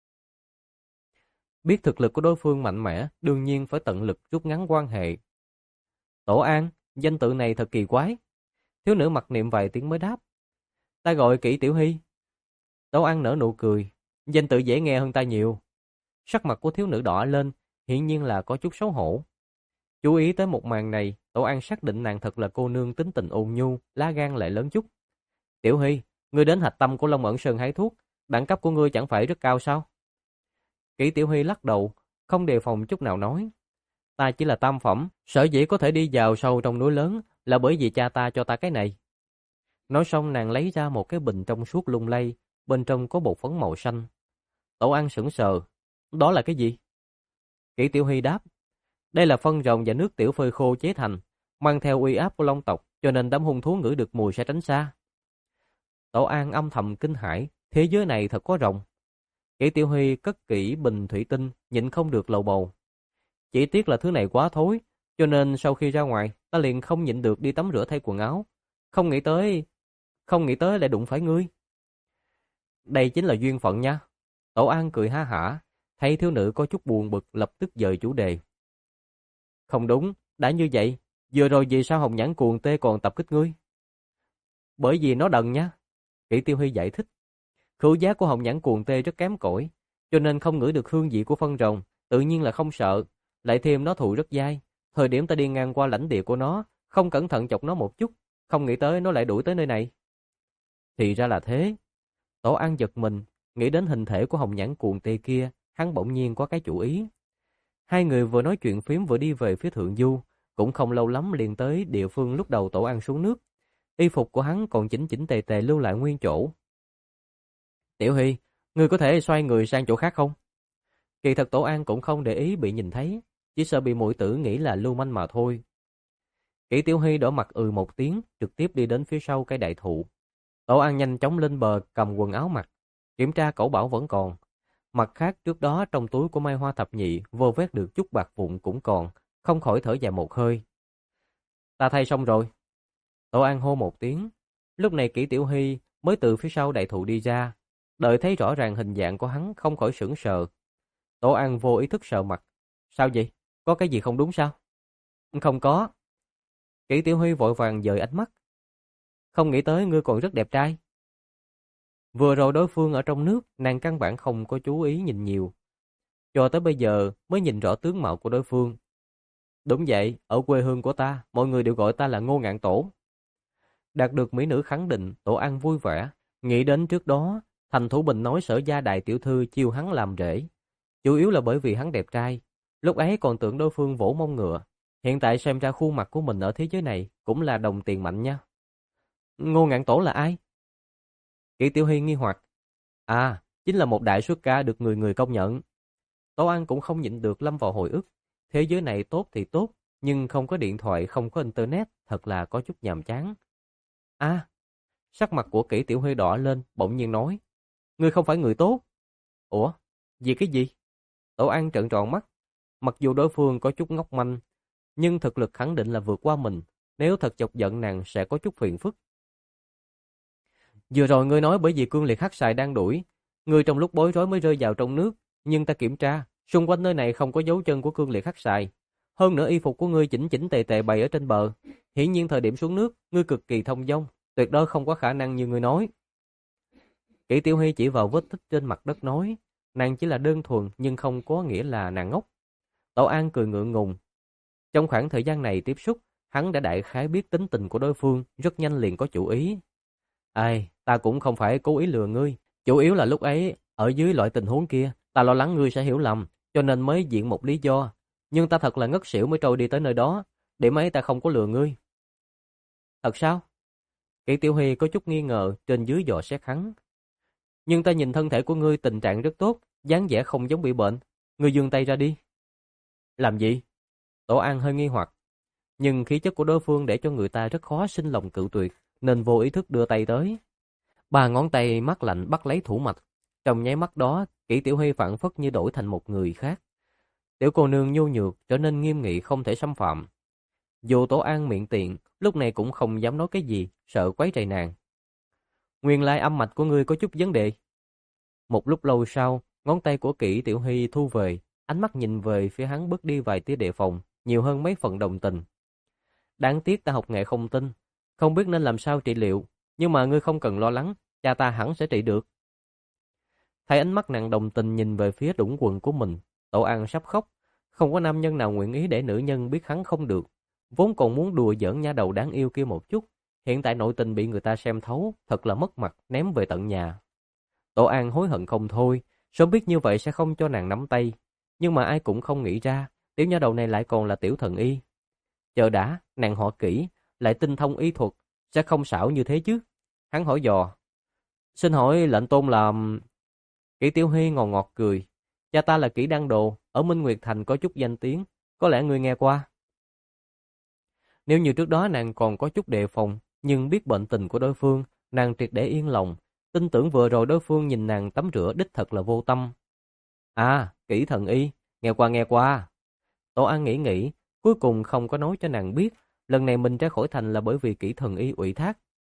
Biết thực lực của đối phương mạnh mẽ, đương nhiên phải tận lực rút ngắn quan hệ. Tổ An, danh tự này thật kỳ quái. Thiếu nữ mặc niệm vài tiếng mới đáp. Ta gọi Kỷ Tiểu Hy. Tổ An nở nụ cười. Danh tự dễ nghe hơn ta nhiều. Sắc mặt của thiếu nữ đỏ lên, hiển nhiên là có chút xấu hổ. Chú ý tới một màn này, Tổ An xác định nàng thật là cô nương tính tình ôn nhu, lá gan lại lớn chút. Tiểu Hy, ngươi đến hạch tâm của Long Ẩn Sơn hái thuốc, đẳng cấp của ngươi chẳng phải rất cao sao? Kỷ Tiểu Hy lắc đầu, không đề phòng chút nào nói. Ta chỉ là tam phẩm, sở dĩ có thể đi vào sâu trong núi lớn là bởi vì cha ta cho ta cái này. Nói xong nàng lấy ra một cái bình trong suốt lung lay, bên trong có bột phấn màu xanh. Tổ An sững sờ, đó là cái gì? Kỷ Tiểu Hy đáp, đây là phân rồng và nước tiểu phơi khô chế thành, mang theo uy áp của long tộc, cho nên đám hung thú ngửi được mùi sẽ tránh xa. Tổ An âm thầm kinh hãi, thế giới này thật có rồng. Kỷ Tiểu Huy cất kỹ bình thủy tinh, nhịn không được lầu bầu. Chỉ tiếc là thứ này quá thối, cho nên sau khi ra ngoài, ta liền không nhịn được đi tắm rửa thay quần áo. Không nghĩ tới, không nghĩ tới lại đụng phải ngươi. Đây chính là duyên phận nha. Tổ An cười ha hả, thấy thiếu nữ có chút buồn bực lập tức dời chủ đề. Không đúng, đã như vậy, vừa rồi vì sao hồng nhãn cuồng tê còn tập kích ngươi? Bởi vì nó đần nha. Kỷ Tiêu Huy giải thích. Khứu giác của hồng nhãn cuồng tê rất kém cỏi, cho nên không ngửi được hương vị của phân rồng, tự nhiên là không sợ. Lại thêm nó thù rất dai. Thời điểm ta đi ngang qua lãnh địa của nó, không cẩn thận chọc nó một chút, không nghĩ tới nó lại đuổi tới nơi này. Thì ra là thế. Tổ An giật mình, nghĩ đến hình thể của hồng nhãn cuồng tê kia, hắn bỗng nhiên có cái chủ ý. Hai người vừa nói chuyện phím vừa đi về phía thượng du, cũng không lâu lắm liền tới địa phương lúc đầu Tổ An xuống nước. Y phục của hắn còn chỉnh chỉnh tề tề lưu lại nguyên chỗ. Tiểu Hy, ngươi có thể xoay người sang chỗ khác không? Kỳ thật Tổ An cũng không để ý bị nhìn thấy, chỉ sợ bị muội tử nghĩ là lưu manh mà thôi. Kỷ Tiểu Hy đỏ mặt ừ một tiếng, trực tiếp đi đến phía sau cây đại thụ. Tổ An nhanh chóng lên bờ cầm quần áo mặc, kiểm tra cẩu bảo vẫn còn. Mặt khác trước đó trong túi của Mai Hoa thập nhị vô vét được chút bạc vụn cũng còn, không khỏi thở dài một hơi. Ta thay xong rồi. Tổ An hô một tiếng. Lúc này Kỷ Tiểu Hy mới từ phía sau đại thụ đi ra. Đợi thấy rõ ràng hình dạng của hắn không khỏi sững sờ. Tổ An vô ý thức sờ mặt. Sao vậy? Có cái gì không đúng sao? Không có. Kỷ Tiểu Huy vội vàng dời ánh mắt. Không nghĩ tới ngươi còn rất đẹp trai. Vừa rồi đối phương ở trong nước, nàng căn bản không có chú ý nhìn nhiều. Cho tới bây giờ mới nhìn rõ tướng mạo của đối phương. Đúng vậy, ở quê hương của ta, mọi người đều gọi ta là Ngô Ngạn Tổ. Đạt được mỹ nữ khẳng định, Tổ An vui vẻ, nghĩ đến trước đó, Thành Thủ Bình nói Sở gia đại tiểu thư chiêu hắn làm rể. Chủ yếu là bởi vì hắn đẹp trai, lúc ấy còn tưởng đối phương vỗ mông ngựa. Hiện tại xem ra khuôn mặt của mình ở thế giới này cũng là đồng tiền mạnh nha. Ngô Ngạn Tổ là ai? Kỷ Tiểu Hy nghi hoặc. À, chính là một đại xuất ca được người người công nhận. Tổ An cũng không nhịn được lâm vào hồi ức. Thế giới này tốt thì tốt, nhưng không có điện thoại, không có internet, thật là có chút nhàm chán. À, sắc mặt của Kỷ Tiểu Huy đỏ lên, bỗng nhiên nói. Ngươi không phải người tốt. Ủa, vì cái gì? Tổ An trợn tròn mắt. Mặc dù đối phương có chút ngốc manh, nhưng thực lực khẳng định là vượt qua mình. Nếu thật chọc giận nàng sẽ có chút phiền phức. Vừa rồi ngươi nói bởi vì cương liệt hắc xài đang đuổi, ngươi trong lúc bối rối mới rơi vào trong nước, nhưng ta kiểm tra, xung quanh nơi này không có dấu chân của cương liệt hắc xài. Hơn nữa y phục của ngươi chỉnh chỉnh tề tề bày ở trên bờ, hiển nhiên thời điểm xuống nước, ngươi cực kỳ thông dong, tuyệt đối không có khả năng như ngươi nói. Kỷ Tiểu Hy chỉ vào vết tích trên mặt đất nói, nàng chỉ là đơn thuần nhưng không có nghĩa là nàng ngốc. Tổ An cười ngượng ngùng. Trong khoảng thời gian này tiếp xúc, hắn đã đại khái biết tính tình của đối phương, rất nhanh liền có chủ ý. Ai, ta cũng không phải cố ý lừa ngươi, chủ yếu là lúc ấy, ở dưới loại tình huống kia, ta lo lắng ngươi sẽ hiểu lầm, cho nên mới diện một lý do. Nhưng ta thật là ngất xỉu mới trôi đi tới nơi đó, để mấy ta không có lừa ngươi. Thật sao? Kỷ Tiểu Huy có chút nghi ngờ, trên dưới dò xét hắn. Nhưng ta nhìn thân thể của ngươi tình trạng rất tốt, dáng vẻ không giống bị bệnh. Ngươi giương tay ra đi. Làm gì? Tổ An hơi nghi hoặc. Nhưng khí chất của đối phương để cho người ta rất khó sinh lòng cự tuyệt, nên vô ý thức đưa tay tới. Ba ngón tay mát lạnh bắt lấy thủ mạch. Trong nháy mắt đó, Kỷ Tiểu Huy phảng phất như đổi thành một người khác. Tiểu cô nương nhu nhược trở nên nghiêm nghị không thể xâm phạm. Dù Tổ An miệng tiện, lúc này cũng không dám nói cái gì, sợ quấy rầy nàng. Nguyên lai âm mạch của ngươi có chút vấn đề. Một lúc lâu sau, ngón tay của Kỷ Tiểu Huy thu về, ánh mắt nhìn về phía hắn bước đi vài tia đề phòng, nhiều hơn mấy phần đồng tình. Đáng tiếc ta học nghệ không tinh, không biết nên làm sao trị liệu, nhưng mà ngươi không cần lo lắng, cha ta hẳn sẽ trị được. Thấy ánh mắt nàng đồng tình nhìn về phía đũng quần của mình, Tổ An sắp khóc, không có nam nhân nào nguyện ý để nữ nhân biết hắn không được, vốn còn muốn đùa giỡn nha đầu đáng yêu kia một chút, hiện tại nội tình bị người ta xem thấu, thật là mất mặt, ném về tận nhà. Tổ An hối hận không thôi, sớm biết như vậy sẽ không cho nàng nắm tay, nhưng mà ai cũng không nghĩ ra, tiểu nha đầu này lại còn là tiểu thần y. Chờ đã, nàng họ Kỷ, lại tinh thông y thuật, sẽ không xảo như thế chứ? Hắn hỏi dò. Xin hỏi lệnh tôn là... Kỷ Tiểu Huy ngọt ngọt cười. Cha ta là Kỷ Đăng Đồ, ở Minh Nguyệt Thành có chút danh tiếng, có lẽ ngươi nghe qua. Nếu như trước đó nàng còn có chút đề phòng, nhưng biết bệnh tình của đối phương, nàng triệt để yên lòng, tin tưởng vừa rồi đối phương nhìn nàng tắm rửa đích thật là vô tâm. À, Kỷ thần y, nghe qua nghe qua. Tổ An nghĩ nghĩ, cuối cùng không có nói cho nàng biết, lần này mình ra khỏi thành là bởi vì Kỷ thần y ủy thác.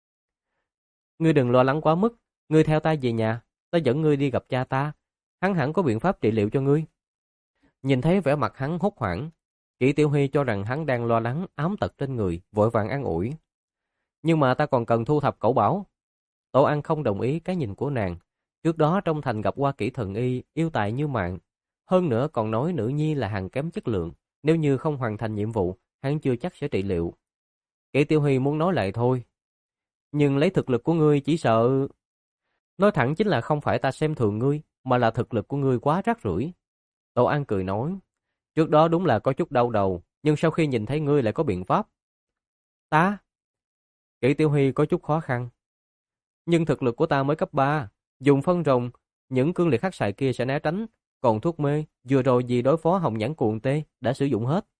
Ngươi đừng lo lắng quá mức, ngươi theo ta về nhà, ta dẫn ngươi đi gặp cha ta, hắn hẳn có biện pháp trị liệu cho ngươi. Nhìn thấy vẻ mặt hắn hốt hoảng, Kỷ Tiểu Huy cho rằng hắn đang lo lắng ám tật trên người, vội vàng an ủi. Nhưng mà ta còn cần thu thập cẩu bảo. Tổ An không đồng ý cái nhìn của nàng. Trước đó trong thành gặp qua Kỷ thần y, yêu tài như mạng. Hơn nữa còn nói nữ nhi là hàng kém chất lượng. Nếu như không hoàn thành nhiệm vụ, hắn chưa chắc sẽ trị liệu. Kỷ Tiểu Huy muốn nói lại thôi. Nhưng lấy thực lực của ngươi chỉ sợ... Nói thẳng chính là không phải ta xem thường ngươi, mà là thực lực của ngươi quá rác rưởi. Tổ An cười nói. Trước đó đúng là có chút đau đầu, nhưng sau khi nhìn thấy ngươi lại có biện pháp. Ta? Kỷ Tiểu Huy có chút khó khăn. Nhưng thực lực của ta mới cấp ba, dùng phân rồng, những cương liệt khắc xài kia sẽ né tránh, còn thuốc mê, vừa rồi vì đối phó hồng nhãn cuồng tê, đã sử dụng hết.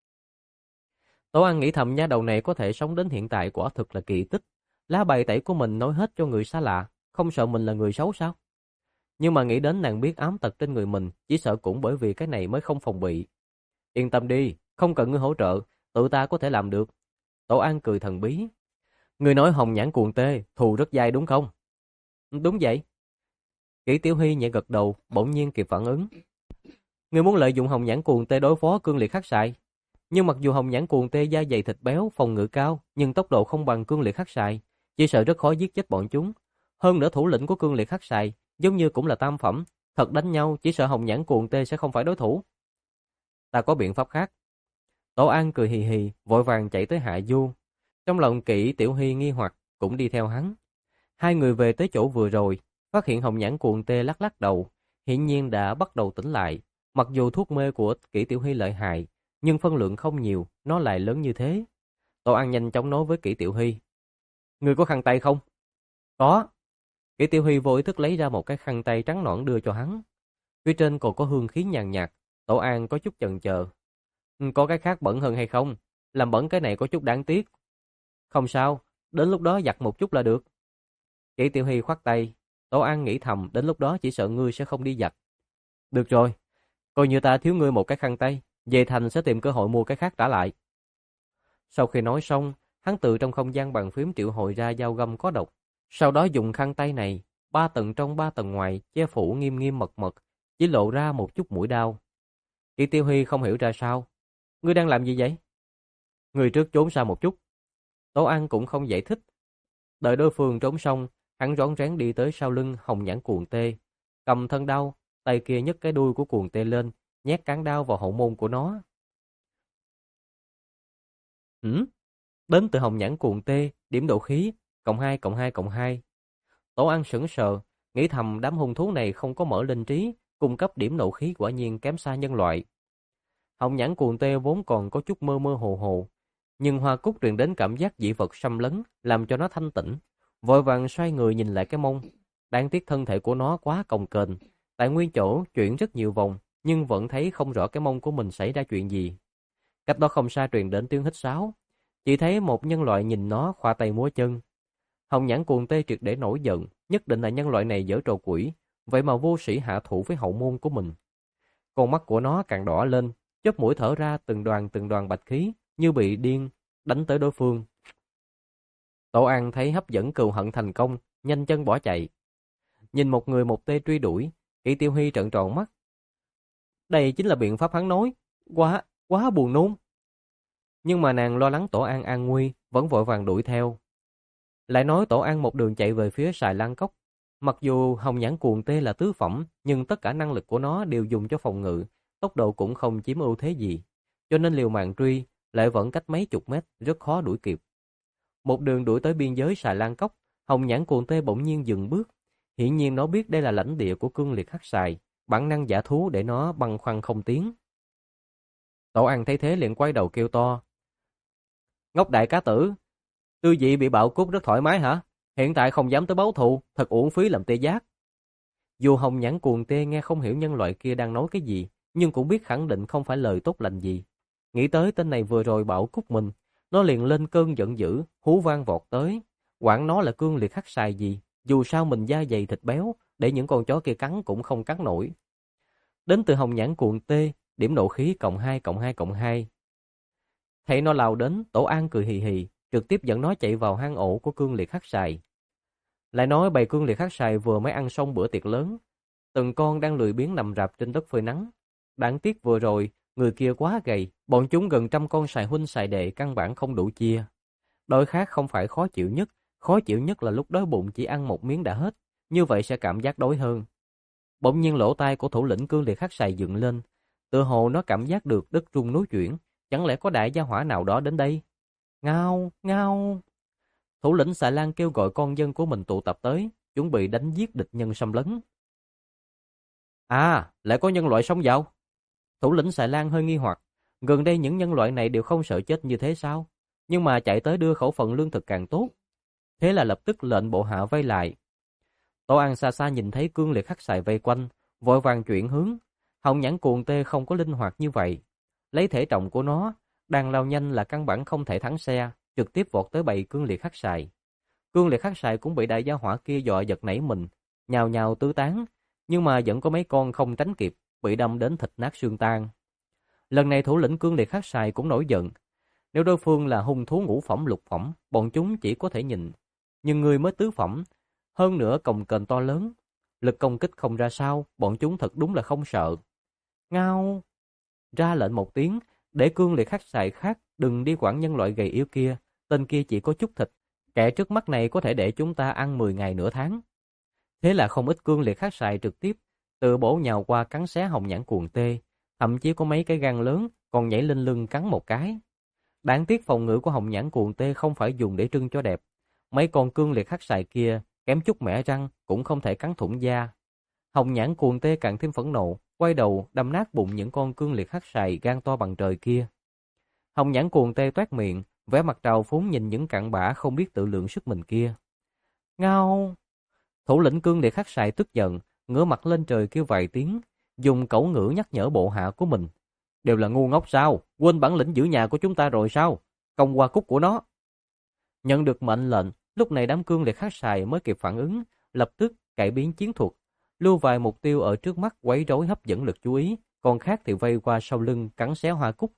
Tổ An nghĩ thầm nha đầu này có thể sống đến hiện tại quả thực là kỳ tích. Lá bài tẩy của mình nói hết cho người xa lạ, không sợ mình là người xấu sao? Nhưng mà nghĩ đến nàng biết ám tật trên người mình, chỉ sợ cũng bởi vì cái này mới không phòng bị. Yên tâm đi, không cần ngươi hỗ trợ, tự ta có thể làm được. Tổ An cười thần bí. Ngươi nói hồng nhãn cuồng tê, thù rất dai đúng không? Đúng vậy. Kỷ Tiểu Huy nhẹ gật đầu, bỗng nhiên kịp phản ứng. Ngươi muốn lợi dụng hồng nhãn cuồng tê đối phó cương liệt khắc xài. Nhưng mặc dù hồng nhãn cuồng tê da dày thịt béo, phòng ngự cao, nhưng tốc độ không bằng cương liệt khắc xài, chỉ sợ rất khó giết chết bọn chúng. Hơn nữa thủ lĩnh của cương liệt khắc xài, giống như cũng là tam phẩm, thật đánh nhau chỉ sợ hồng nhãn cuồng tê sẽ không phải đối thủ. Ta có biện pháp khác. Tổ An cười hì hì, vội vàng chạy tới hạ du. Trong lòng Kỷ Tiểu Hy nghi hoặc, cũng đi theo hắn. Hai người về tới chỗ vừa rồi, phát hiện hồng nhãn cuồng tê lắc lắc đầu, hiển nhiên đã bắt đầu tỉnh lại. Mặc dù thuốc mê của Kỷ Tiểu Hy lợi hại, nhưng phân lượng không nhiều, nó lại lớn như thế. Tổ An nhanh chóng nói với Kỷ Tiểu Hy. Người có khăn tay không? Có. Kỷ Tiểu Hy vô ý thức lấy ra một cái khăn tay trắng nõn đưa cho hắn. Phía trên còn có hương khí nhàn nhạt. Tổ An có chút chần chờ. Có cái khác bẩn hơn hay không? Làm bẩn cái này có chút đáng tiếc. Không sao, đến lúc đó giặt một chút là được. Kỷ Tiểu Hy khoát tay. Tổ An nghĩ thầm, đến lúc đó chỉ sợ ngươi sẽ không đi giặt. Được rồi, coi như ta thiếu ngươi một cái khăn tay, về thành sẽ tìm cơ hội mua cái khác trả lại. Sau khi nói xong, hắn từ trong không gian bàn phím triệu hồi ra dao găm có độc, sau đó dùng khăn tay này, ba tầng trong ba tầng ngoài, che phủ nghiêm nghiêm mật mật, chỉ lộ ra một chút mũi đao. Kỷ Tiêu Huy không hiểu ra sao. Ngươi đang làm gì vậy? Người trước trốn xa một chút. Tổ An cũng không giải thích. Đợi đối phương trốn xong, hắn rón rén đi tới sau lưng hồng nhãn cuồng tê, cầm thân đao, tay kia nhấc cái đuôi của cuồng tê lên, nhét cán đao vào hậu môn của nó. Hửm? Đến từ hồng nhãn cuồng tê, điểm độ khí, cộng hai cộng hai cộng hai. Tổ An sững sờ, nghĩ thầm đám hung thú này không có mở linh trí, cung cấp điểm nộ khí quả nhiên kém xa nhân loại. Hồng nhãn cuồng tê vốn còn có chút mơ mơ hồ hồ, nhưng Hoa Cúc truyền đến cảm giác dị vật xâm lấn, làm cho nó thanh tỉnh, vội vàng xoay người nhìn lại cái mông. Đáng tiếc thân thể của nó quá cồng kềnh, tại nguyên chỗ chuyển rất nhiều vòng, nhưng vẫn thấy không rõ cái mông của mình xảy ra chuyện gì. Cách đó không xa truyền đến tiếng hít sáo, chỉ thấy một nhân loại nhìn nó khoa tay múa chân. Hồng nhãn cuồng tê triệt để nổi giận, nhất định là nhân loại này giở trò quỷ, vậy mà vô sĩ hạ thủ với hậu môn của mình. Con mắt của nó càng đỏ lên, chớp mũi thở ra từng đoàn từng đoàn bạch khí, như bị điên, đánh tới đối phương. Tổ An thấy hấp dẫn cừu hận thành công, nhanh chân bỏ chạy. Nhìn một người một tê truy đuổi, Kỷ Tiêu Huy trợn tròn mắt. Đây chính là biện pháp hắn nói, quá, quá buồn nôn. Nhưng mà nàng lo lắng Tổ An an nguy, vẫn vội vàng đuổi theo. Lại nói Tổ An một đường chạy về phía Sài Lan Cốc. Mặc dù hồng nhãn cuồng tê là tứ phẩm, nhưng tất cả năng lực của nó đều dùng cho phòng ngự, tốc độ cũng không chiếm ưu thế gì. Cho nên liều mạng truy, lại vẫn cách mấy chục mét, rất khó đuổi kịp. Một đường đuổi tới biên giới Sài Lan Cốc, hồng nhãn cuồng tê bỗng nhiên dừng bước. Hiển nhiên nó biết đây là lãnh địa của cương liệt hắc xài, bản năng giả thú để nó băn khoăn không tiến. Tổ An thấy thế liền quay đầu kêu to. Ngốc đại cá tử, tư vị bị bạo cút rất thoải mái hả? Hiện tại không dám tới báo thù, thật uổng phí làm tê giác. Dù hồng nhãn cuồng tê nghe không hiểu nhân loại kia đang nói cái gì, nhưng cũng biết khẳng định không phải lời tốt lành gì. Nghĩ tới tên này vừa rồi bạo cút mình, nó liền lên cơn giận dữ, hú vang vọt tới. Quản nó là cương liệt hắc xài gì, dù sao mình da dày thịt béo, để những con chó kia cắn cũng không cắn nổi. Đến từ hồng nhãn cuồng tê, điểm nộ khí cộng hai cộng hai cộng hai. Thấy nó lao đến, Tổ An cười hì hì, trực tiếp dẫn nó chạy vào hang ổ của cương liệt hắc xài. Lại nói bầy cương liệt hắc xài vừa mới ăn xong bữa tiệc lớn, từng con đang lười biếng nằm rạp trên đất phơi nắng. Đáng tiếc vừa rồi, người kia quá gầy, bọn chúng gần trăm con xài huynh xài đệ căn bản không đủ chia. Đói khát không phải khó chịu nhất, khó chịu nhất là lúc đói bụng chỉ ăn một miếng đã hết, như vậy sẽ cảm giác đói hơn. Bỗng nhiên lỗ tai của thủ lĩnh cương liệt hắc xài dựng lên, tựa hồ nó cảm giác được đất rung núi chuyển, chẳng lẽ có đại gia hỏa nào đó đến đây? Ngao, ngao. Thủ lĩnh xà lan kêu gọi con dân của mình tụ tập tới, chuẩn bị đánh giết địch nhân xâm lấn. À, lại có nhân loại xông vào. Thủ lĩnh xà lan hơi nghi hoặc, gần đây những nhân loại này đều không sợ chết như thế sao? Nhưng mà chạy tới đưa khẩu phần lương thực càng tốt. Thế là lập tức lệnh bộ hạ vây lại. Tổ An xa xa nhìn thấy cương liệt hắc xài vây quanh, vội vàng chuyển hướng. Hồng nhãn cuồng tê không có linh hoạt như vậy. Lấy thể trọng của nó, đang lao nhanh là căn bản không thể thắng xe, trực tiếp vọt tới bầy cương liệt hắc xài. Cương liệt hắc xài cũng bị đại gia hỏa kia dọa giật nảy mình, nhào nhào tứ tán, nhưng mà vẫn có mấy con không tránh kịp, bị đâm đến thịt nát xương tan. Lần này thủ lĩnh cương liệt hắc xài cũng nổi giận. Nếu đối phương là hung thú ngũ phẩm lục phẩm, bọn chúng chỉ có thể nhìn, nhưng người mới tứ phẩm, hơn nữa cồng kềnh to lớn, lực công kích không ra sao, bọn chúng thật đúng là không sợ. Ngao, ra lệnh một tiếng, để cương liệt hắc xài khác đừng đi quản nhân loại gầy yếu kia, tên kia chỉ có chút thịt, kẻ trước mắt này có thể để chúng ta ăn mười ngày nửa tháng. Thế là không ít cương liệt hắc xài trực tiếp tự bổ nhào qua cắn xé hồng nhãn cuồng tê, thậm chí có mấy cái gan lớn còn nhảy lên lưng cắn một cái. Đáng tiếc phòng ngự của hồng nhãn cuồng tê không phải dùng để trưng cho đẹp. Mấy con cương liệt hắc xài kia kém chút mẻ răng cũng không thể cắn thủng da. Hồng nhãn cuồng tê càng thêm phẫn nộ, quay đầu đâm nát bụng những con cương liệt hắc xài gan to bằng trời kia. Hồng nhãn cuồng tê toét miệng, vẻ mặt trào phúng nhìn những cặn bã không biết tự lượng sức mình kia. Ngao! Thủ lĩnh cương liệt hắc xài tức giận, ngửa mặt lên trời kêu vài tiếng, dùng cẩu ngữ nhắc nhở bộ hạ của mình. Đều là ngu ngốc sao? Quên bản lĩnh giữ nhà của chúng ta rồi sao? Công qua cúc của nó. Nhận được mệnh lệnh, lúc này đám cương liệt hắc xài mới kịp phản ứng, lập tức cải biến chiến thuật, lưu vài mục tiêu ở trước mắt quấy rối hấp dẫn lực chú ý, còn khác thì vây qua sau lưng cắn xé hoa cúc.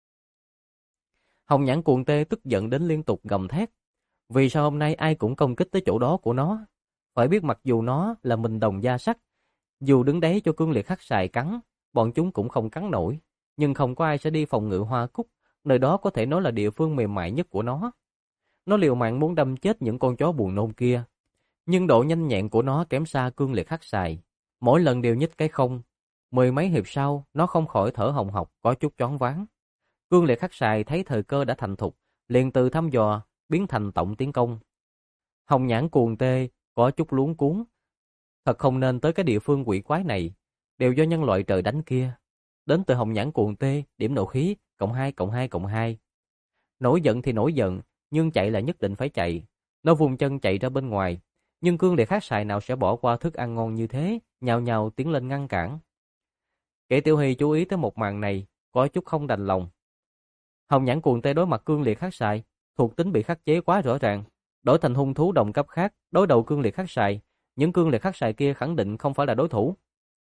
Hồng nhãn cuồng tê tức giận đến liên tục gầm thét. Vì sao hôm nay ai cũng công kích tới chỗ đó của nó? Phải biết mặc dù nó là mình đồng da sắt, dù đứng đấy cho cương liệt hắc xài cắn, bọn chúng cũng không cắn nổi. Nhưng không có ai sẽ đi phòng ngự hoa cúc, nơi đó có thể nói là địa phương mềm mại nhất của nó. Nó liều mạng muốn đâm chết những con chó buồn nôn kia. Nhưng độ nhanh nhẹn của nó kém xa cương liệt hắc xài. Mỗi lần đều nhích cái không. Mười mấy hiệp sau, nó không khỏi thở hồng hộc, có chút choáng váng. Cương liệt hắc xài thấy thời cơ đã thành thục, liền từ thăm dò biến thành tổng tiến công. Hồng nhãn cuồng tê có chút luống cuống. Thật không nên tới cái địa phương quỷ quái này, đều do nhân loại trời đánh kia. Đến từ hồng nhãn cuồng tê, điểm nộ khí, cộng hai, cộng hai, cộng hai. Nổi giận thì nổi giận, nhưng chạy là nhất định phải chạy. Nó vùng chân chạy ra bên ngoài, nhưng cương liệt hắc xài nào sẽ bỏ qua thức ăn ngon như thế, nhào nhào tiến lên ngăn cản. Kỷ Tiểu Hy chú ý tới một màn này, có chút không đành lòng. Hồng nhãn cuồng tê đối mặt cương liệt hắc xài, thuộc tính bị khắc chế quá rõ ràng. Đổi thành hung thú đồng cấp khác, đối đầu cương liệt hắc xài, những cương liệt hắc xài kia khẳng định không phải là đối thủ.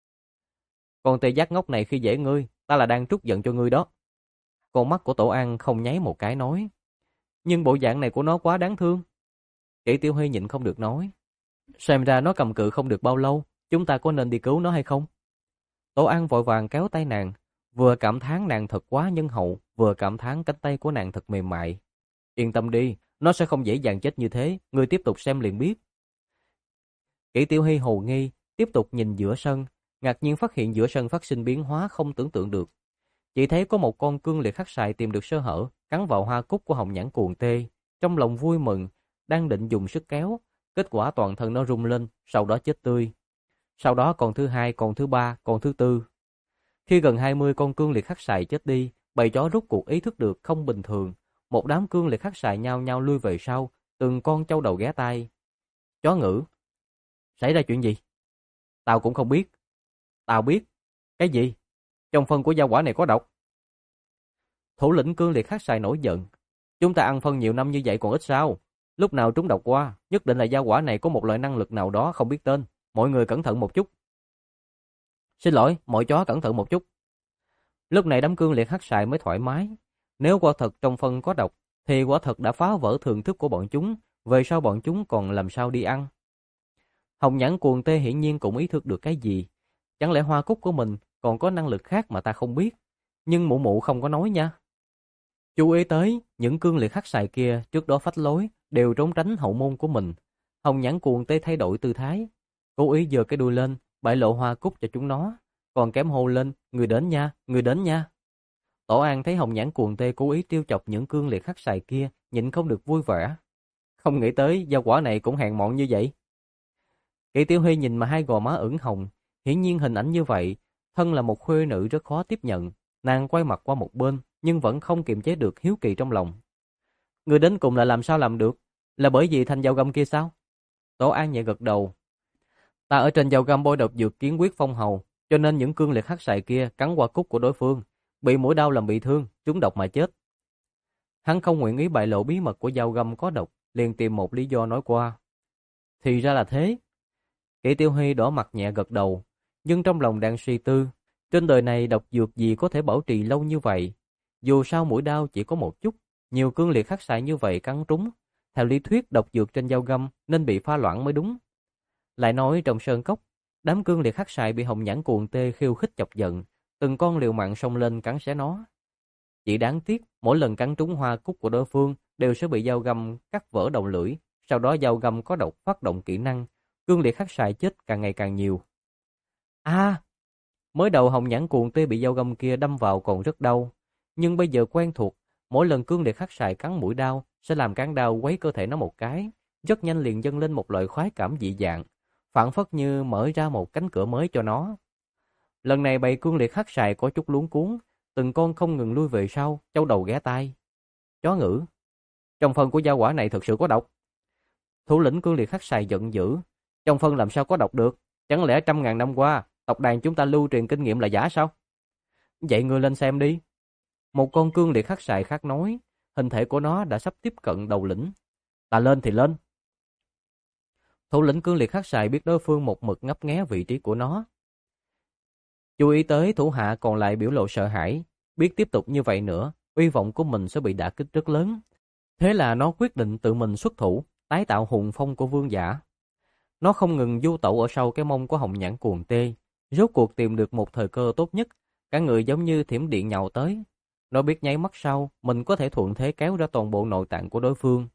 Con tê giác ngốc này khi dễ ngươi, ta là đang trút giận cho ngươi đó. Con mắt của Tổ An không nháy một cái nói. Nhưng bộ dạng này của nó quá đáng thương. Kỷ Tiểu Huy nhịn không được nói. Xem ra nó cầm cự không được bao lâu, chúng ta có nên đi cứu nó hay không? Tổ An vội vàng kéo tay nàng, vừa cảm thán nàng thật quá nhân hậu, vừa cảm thán cánh tay của nàng thật mềm mại. Yên tâm đi, nó sẽ không dễ dàng chết như thế, ngươi tiếp tục xem liền biết. Kỷ Tiểu Huy hồ nghi, tiếp tục nhìn giữa sân, ngạc nhiên phát hiện giữa sân phát sinh biến hóa không tưởng tượng được. Chỉ thấy có một con cương liệt hắc xài tìm được sơ hở, cắn vào hoa cúc của hồng nhãn cuồng tê, trong lòng vui mừng, đang định dùng sức kéo, kết quả toàn thân nó rung lên, sau đó chết tươi. Sau đó còn thứ hai, còn thứ ba, còn thứ tư. Khi gần hai mươi con cương liệt hắc xài chết đi, bầy chó rút cuộc ý thức được không bình thường, một đám cương liệt hắc xài nhao nhao lui về sau, từng con châu đầu ghé tai. Chó ngữ, xảy ra chuyện gì? Tao cũng không biết. Tao biết. Cái gì? Trong phân của gia quả này có độc. Thủ lĩnh cương liệt hắc xài nổi giận. Chúng ta ăn phân nhiều năm như vậy còn ít sao? Lúc nào trúng độc qua, nhất định là gia quả này có một loại năng lực nào đó không biết tên. Mọi người cẩn thận một chút. Xin lỗi, mọi chó cẩn thận một chút. Lúc này đám cương liệt hắc xài mới thoải mái. Nếu quả thật trong phân có độc, thì quả thật đã phá vỡ thường thức của bọn chúng. Về sau bọn chúng còn làm sao đi ăn? Hồng nhãn cuồng tê hiển nhiên cũng ý thức được cái gì. Chẳng lẽ hoa cúc của mình còn có năng lực khác mà ta không biết? Nhưng mụ mụ không có nói nha. Chú ý tới, những cương liệt hắc xài kia trước đó phách lối, đều trốn tránh hậu môn của mình. Hồng nhãn cuồng tê thay đổi tư thái, cố ý giơ cái đuôi lên, bại lộ hoa cúc cho chúng nó, còn kém hô lên, người đến nha, người đến nha. Tổ An thấy hồng nhãn cuồng tê cố ý trêu chọc những cương liệt hắc xài kia, nhịn không được vui vẻ. Không nghĩ tới gia quả này cũng hèn mọn như vậy. Kỷ Tiểu Huy nhìn mà hai gò má ửng hồng, hiển nhiên hình ảnh như vậy, thân là một khuê nữ rất khó tiếp nhận. Nàng quay mặt qua một bên, nhưng vẫn không kiềm chế được hiếu kỳ trong lòng. Người đến cùng là làm sao làm được? Là bởi vì thanh dao găm kia sao? Tổ An nhẹ gật đầu. Ta ở trên dao găm bôi độc dược kiến quyết phong hầu, cho nên những cương liệt hắc xài kia cắn qua cúc của đối phương, bị mũi đau làm bị thương, trúng độc mà chết. Hắn không nguyện ý bại lộ bí mật của dao găm có độc, liền tìm một lý do nói qua. Thì ra là thế. Kỷ Tiểu Huy đỏ mặt nhẹ gật đầu, nhưng trong lòng đang suy tư. Trên đời này độc dược gì có thể bảo trì lâu như vậy? Dù sao mũi đau chỉ có một chút, nhiều cương liệt hắc xài như vậy cắn trúng. Theo lý thuyết độc dược trên dao găm nên bị pha loãng mới đúng. Lại nói trong sơn cốc, đám cương liệt hắc xài bị hồng nhãn cuồng tê khiêu khích chọc giận, từng con liều mạng xông lên cắn xé nó. Chỉ đáng tiếc, mỗi lần cắn trúng hoa cúc của đối phương đều sẽ bị dao găm cắt vỡ đầu lưỡi, sau đó dao găm có độc phát động kỹ năng, cương liệt hắc xài chết càng ngày càng nhiều. A! À, mới đầu hồng nhãn cuồng tê bị dao găm kia đâm vào còn rất đau, nhưng bây giờ quen thuộc, mỗi lần cương liệt khắc sài cắn mũi đao sẽ làm cán đao quấy cơ thể nó một cái, rất nhanh liền dâng lên một loại khoái cảm dị dạng, phảng phất như mở ra một cánh cửa mới cho nó. Lần này bầy cương liệt khắc sài có chút luống cuống, từng con không ngừng lui về sau, châu đầu ghé tai. Chó ngữ, trong phân của gia hỏa này thực sự có độc. Thủ lĩnh cương liệt khắc sài giận dữ, trong phân làm sao có độc được, chẳng lẽ trăm ngàn năm qua tộc đàn chúng ta lưu truyền kinh nghiệm là giả sao? Vậy ngươi lên xem đi. Một con cương liệt khắc sài khác nói, hình thể của nó đã sắp tiếp cận đầu lĩnh. Ta lên thì lên. Thủ lĩnh cương liệt khắc sài biết đối phương một mực ngấp nghé vị trí của nó. Chú ý tới thủ hạ còn lại biểu lộ sợ hãi, biết tiếp tục như vậy nữa, uy vọng của mình sẽ bị đả kích rất lớn. Thế là nó quyết định tự mình xuất thủ, tái tạo hùng phong của vương giả. Nó không ngừng du tẩu ở sau cái mông của hồng nhãn cuồng tê, rốt cuộc tìm được một thời cơ tốt nhất, cả người giống như thiểm điện nhào tới. Nó biết nháy mắt sau, mình có thể thuận thế kéo ra toàn bộ nội tạng của đối phương.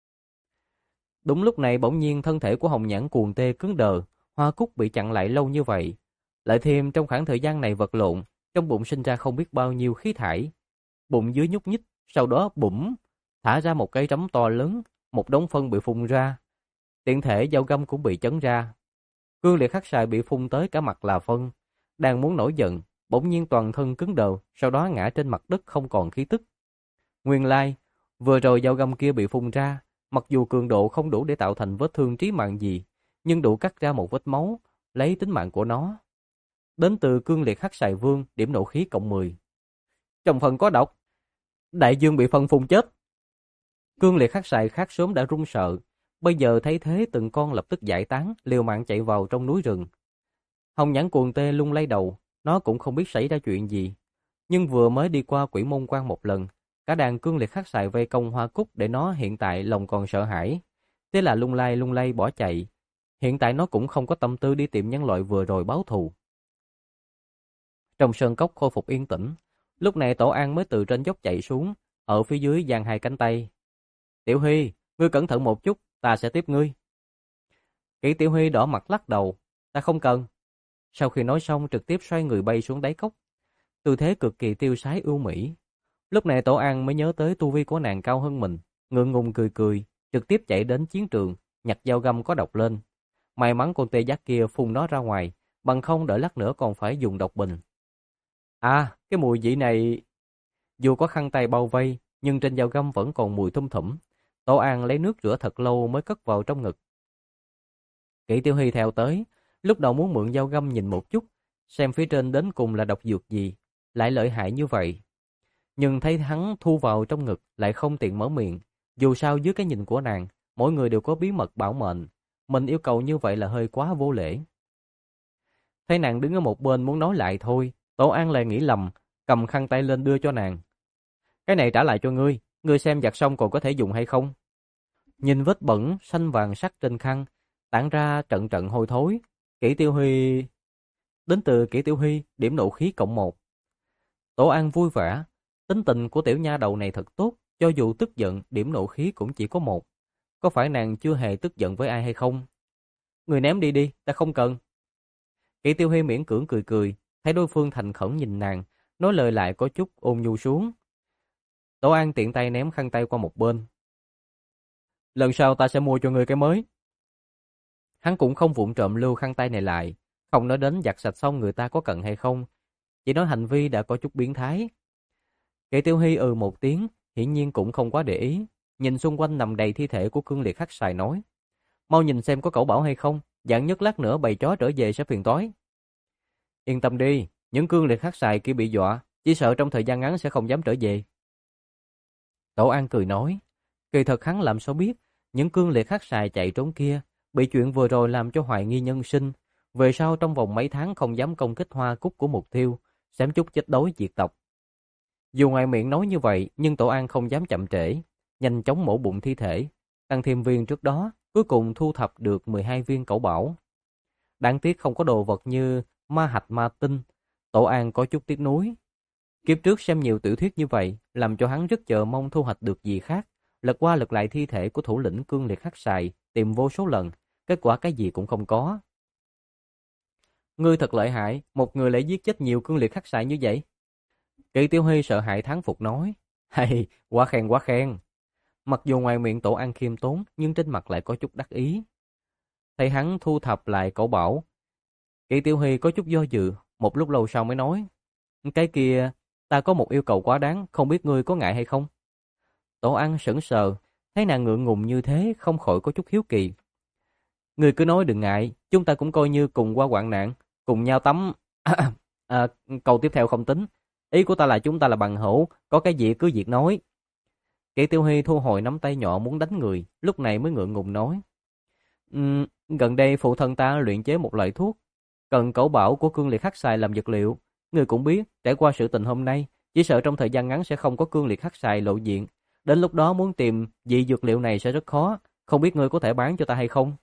Đúng lúc này bỗng nhiên thân thể của hồng nhãn cuồng tê cứng đờ, hoa cúc bị chặn lại lâu như vậy. Lại thêm trong khoảng thời gian này vật lộn, trong bụng sinh ra không biết bao nhiêu khí thải. Bụng dưới nhúc nhích, sau đó bủm, thả ra một cái rắm to lớn, một đống phân bị phun ra. Tiện thể dao găm cũng bị chấn ra. Cương liệt khắc sài bị phun tới cả mặt là phân, đang muốn nổi giận, bỗng nhiên toàn thân cứng đờ, sau đó ngã trên mặt đất không còn khí tức. Nguyên lai, vừa rồi dao găm kia bị phun ra, mặc dù cường độ không đủ để tạo thành vết thương trí mạng gì, nhưng đủ cắt ra một vết máu, lấy tính mạng của nó. Đến từ cương liệt khắc sài vương, điểm nộ khí cộng mười. Trong phần có độc. Đại dương bị phân phun chết. Cương liệt khắc sài khác sớm đã run sợ, bây giờ thấy thế từng con lập tức giải tán, liều mạng chạy vào trong núi rừng. Hồng nhãn cuồng tê lung lay đầu, nó cũng không biết xảy ra chuyện gì. Nhưng vừa mới đi qua quỷ môn quan một lần, cả đàn cương liệt khắc sài vây công hoa cúc để nó hiện tại lòng còn sợ hãi. Thế là lung lay lung lay bỏ chạy. Hiện tại nó cũng không có tâm tư đi tìm nhân loại vừa rồi báo thù. Trong sơn cốc khôi phục yên tĩnh, lúc này Tổ An mới từ trên dốc chạy xuống, ở phía dưới giang hai cánh tay. Tiểu Huy, ngươi cẩn thận một chút, ta sẽ tiếp ngươi. Kỷ Tiểu Huy đỏ mặt lắc đầu, ta không cần. Sau khi nói xong trực tiếp xoay người bay xuống đáy cốc, tư thế cực kỳ tiêu sái ưu mỹ. Lúc này Tổ An mới nhớ tới tu vi của nàng cao hơn mình, ngượng ngùng cười cười, trực tiếp chạy đến chiến trường, nhặt dao găm có độc lên. May mắn con tê giác kia phun nó ra ngoài, bằng không đợi lát nữa còn phải dùng độc bình. À, cái mùi vị này... Dù có khăn tay bao vây, nhưng trên dao găm vẫn còn mùi thum thủm. Tổ An lấy nước rửa thật lâu mới cất vào trong ngực. Kỷ Tiểu Hy theo tới, lúc đầu muốn mượn dao găm nhìn một chút, xem phía trên đến cùng là độc dược gì, lại lợi hại như vậy. Nhưng thấy hắn thu vào trong ngực lại không tiện mở miệng, dù sao dưới cái nhìn của nàng, mỗi người đều có bí mật bảo mệnh, mình yêu cầu như vậy là hơi quá vô lễ. Thấy nàng đứng ở một bên muốn nói lại thôi, Tổ An lại nghĩ lầm, cầm khăn tay lên đưa cho nàng. Cái này trả lại cho ngươi, ngươi xem giặt xong còn có thể dùng hay không? Nhìn vết bẩn xanh vàng sắc trên khăn, tản ra trận trận hôi thối. Kỷ Tiểu Huy... Đến từ Kỷ Tiểu Huy, điểm nộ khí cộng một. Tổ An vui vẻ, tính tình của tiểu nha đầu này thật tốt, cho dù tức giận, điểm nộ khí cũng chỉ có một. Có phải nàng chưa hề tức giận với ai hay không? Người ném đi đi, ta không cần. Kỷ Tiểu Huy miễn cưỡng cười cười, thấy đối phương thành khẩn nhìn nàng, nói lời lại có chút ôn nhu xuống. Tổ An tiện tay ném khăn tay qua một bên. Lần sau ta sẽ mua cho ngươi cái mới. Hắn cũng không vụng trộm lưu khăn tay này lại, không nói đến giặt sạch xong người ta có cần hay không, chỉ nói hành vi đã có chút biến thái. Kỷ Tiểu Hy ừ một tiếng, hiển nhiên cũng không quá để ý, nhìn xung quanh nằm đầy thi thể của cương liệt khắc sài nói. Mau nhìn xem có cẩu bảo hay không, dạng nhất lát nữa bầy chó trở về sẽ phiền toái. Yên tâm đi, những cương liệt khắc sài kia bị dọa, chỉ sợ trong thời gian ngắn sẽ không dám trở về. Tổ An cười nói, kỳ thật hắn làm sao biết, những cương liệt khắc sài chạy trốn kia, bị chuyện vừa rồi làm cho hoài nghi nhân sinh, về sau trong vòng mấy tháng không dám công kích hoa cúc của mục tiêu, xém chút chết đói diệt tộc. Dù ngoài miệng nói như vậy, nhưng Tổ An không dám chậm trễ, nhanh chóng mổ bụng thi thể, tăng thêm viên trước đó, cuối cùng thu thập được mười hai viên cẩu bảo. Đáng tiếc không có đồ vật như ma hạch ma tinh, Tổ An có chút tiếc nuối. Kiếp trước xem nhiều tiểu thuyết như vậy, làm cho hắn rất chờ mong thu hoạch được gì khác, lật qua lật lại thi thể của thủ lĩnh cương liệt khắc sài, tìm vô số lần, kết quả cái gì cũng không có. Ngươi thật lợi hại, một người lại giết chết nhiều cương liệt khắc sài như vậy. Kỷ Tiểu Hy sợ hãi thán phục nói, hay, quá khen quá khen. Mặc dù ngoài miệng Tổ An khiêm tốn, nhưng trên mặt lại có chút đắc ý. Thấy hắn thu thập lại cẩu bảo, Kỷ Tiểu Hy có chút do dự, một lúc lâu sau mới nói, cái kia, ta có một yêu cầu quá đáng, không biết ngươi có ngại hay không? Tổ An sững sờ, thấy nàng ngượng ngùng như thế, không khỏi có chút hiếu kỳ. Ngươi cứ nói đừng ngại, chúng ta cũng coi như cùng qua hoạn nạn, cùng nhau tắm. À, câu tiếp theo không tính. Ý của ta là chúng ta là bằng hữu, có cái gì cứ việc nói. Kỷ Tiểu Hy thu hồi nắm tay nhỏ muốn đánh người, lúc này mới ngượng ngùng nói. Um, gần đây phụ thân ta luyện chế một loại thuốc, cần cẩu bảo của cương liệt hắc xài làm dược liệu. Ngươi cũng biết, trải qua sự tình hôm nay, chỉ sợ trong thời gian ngắn sẽ không có cương liệt hắc xài lộ diện. Đến lúc đó muốn tìm vị dược liệu này sẽ rất khó, không biết ngươi có thể bán cho ta hay không?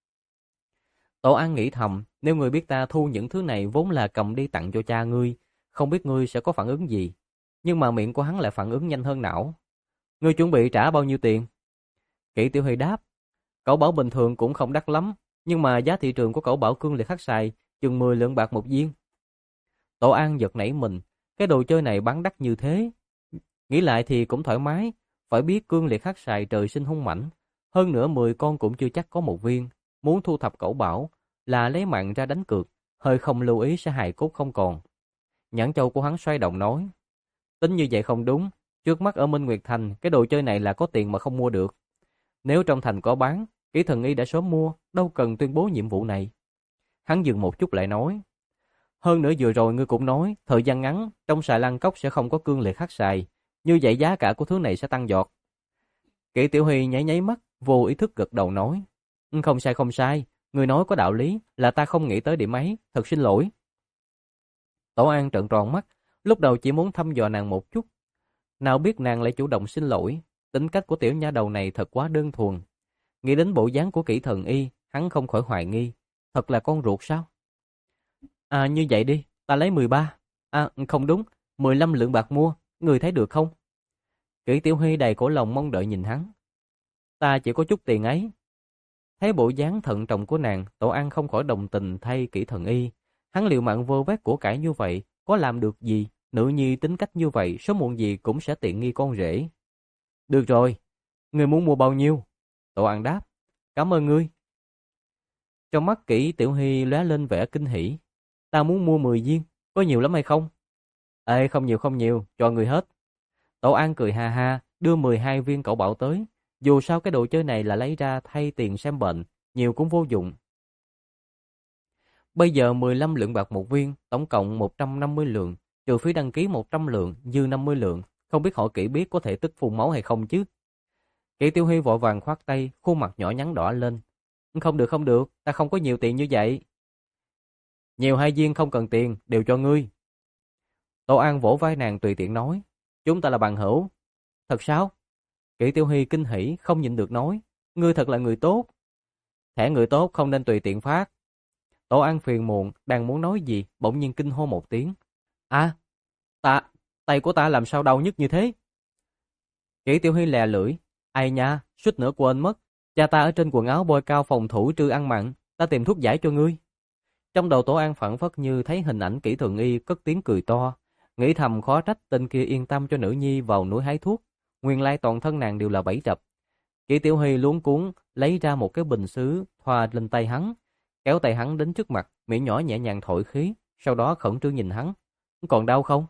Tổ An nghĩ thầm, nếu ngươi biết ta thu những thứ này vốn là cầm đi tặng cho cha ngươi, không biết ngươi sẽ có phản ứng gì. Nhưng mà miệng của hắn lại phản ứng nhanh hơn não. Ngươi chuẩn bị trả bao nhiêu tiền? Kỷ Tiểu Hy đáp, cẩu bảo bình thường cũng không đắt lắm, nhưng mà giá thị trường của cẩu bảo cương liệt hắc xài chừng mười lượng bạc một viên. Tổ An giật nảy mình, cái đồ chơi này bán đắt như thế. Nghĩ lại thì cũng thoải mái, phải biết cương liệt hắc xài trời sinh hung mãnh, hơn nữa mười con cũng chưa chắc có một viên, muốn thu thập cẩu bảo là lấy mạng ra đánh cược, hơi không lưu ý sẽ hài cốt không còn. Nhãn châu của hắn xoay động nói, tính như vậy không đúng, trước mắt ở Minh Nguyệt Thành cái đồ chơi này là có tiền mà không mua được. Nếu trong thành có bán, Kỷ Thần Y đã sớm mua, đâu cần tuyên bố nhiệm vụ này. Hắn dừng một chút lại nói, hơn nữa vừa rồi ngươi cũng nói, thời gian ngắn trong xài lan cốc sẽ không có cương liệt hắc xài, như vậy giá cả của thứ này sẽ tăng giọt. Kỷ Tiểu Huy nháy nháy mắt, vô ý thức gật đầu nói, không sai không sai, ngươi nói có đạo lý, là ta không nghĩ tới điểm ấy, thật xin lỗi. Tổ An trợn tròn mắt, lúc đầu chỉ muốn thăm dò nàng một chút, nào biết nàng lại chủ động xin lỗi. Tính cách của tiểu nha đầu này thật quá đơn thuần. Nghĩ đến bộ dáng của Kỷ Thần Y, hắn không khỏi hoài nghi, thật là con ruột sao? À như vậy đi, ta lấy mười ba. À không đúng, mười lăm lượng bạc mua, người thấy được không? Kỷ Tiểu Huy đầy cổ lòng mong đợi nhìn hắn. Ta chỉ có chút tiền ấy. Thấy bộ dáng thận trọng của nàng, Tổ An không khỏi đồng tình thay Kỷ Thần Y. Hắn liều mạng vơ vét của cải như vậy, có làm được gì? Nữ nhi tính cách như vậy, sớm muộn gì cũng sẽ tiện nghi con rể. Được rồi, ngươi muốn mua bao nhiêu? Tổ An đáp, cảm ơn ngươi. Trong mắt Kỷ Tiểu Hy lóe lên vẻ kinh hỉ. Ta muốn mua mười viên, có nhiều lắm hay không? Ê, không nhiều không nhiều, cho người hết. Tổ An cười ha ha, đưa mười hai viên cẩu bảo tới. Dù sao cái đồ chơi này là lấy ra thay tiền xem bệnh, nhiều cũng vô dụng. Bây giờ mười lăm lượng bạc một viên, tổng cộng một trăm năm mươi lượng, trừ phí đăng ký một trăm lượng, dư năm mươi lượng. Không biết họ Kỷ biết có thể tức phun máu hay không chứ? Kỷ Tiểu Hy vội vàng khoát tay, khuôn mặt nhỏ nhắn đỏ lên. Không được không được, ta không có nhiều tiền như vậy. Nhiều hai viên không cần tiền, đều cho ngươi. Tổ An vỗ vai nàng tùy tiện nói, chúng ta là bằng hữu. Thật sao? Kỷ Tiểu Hy kinh hỉ, không nhịn được nói, ngươi thật là người tốt. Thẻ người tốt không nên tùy tiện phát. Tổ An phiền muộn, đang muốn nói gì, bỗng nhiên kinh hô một tiếng. À, ta, tay của ta làm sao đau nhức như thế? Kỷ Tiểu Hy lè lưỡi, ai nha, suýt nữa quên mất. Cha ta ở trên quần áo bôi cao phòng thủ trừ ăn mặn, ta tìm thuốc giải cho ngươi. Trong đầu Tổ An phảng phất như thấy hình ảnh Kỷ Thường Y cất tiếng cười to, nghĩ thầm khó trách tên kia yên tâm cho nữ nhi vào núi hái thuốc, nguyên lai toàn thân nàng đều là bẫy rập. Kỷ Tiểu Hy luống cuống lấy ra một cái bình sứ thoa lên tay hắn, kéo tay hắn đến trước mặt, miệng nhỏ nhẹ nhàng thổi khí, sau đó khẩn trương nhìn hắn, còn đau không?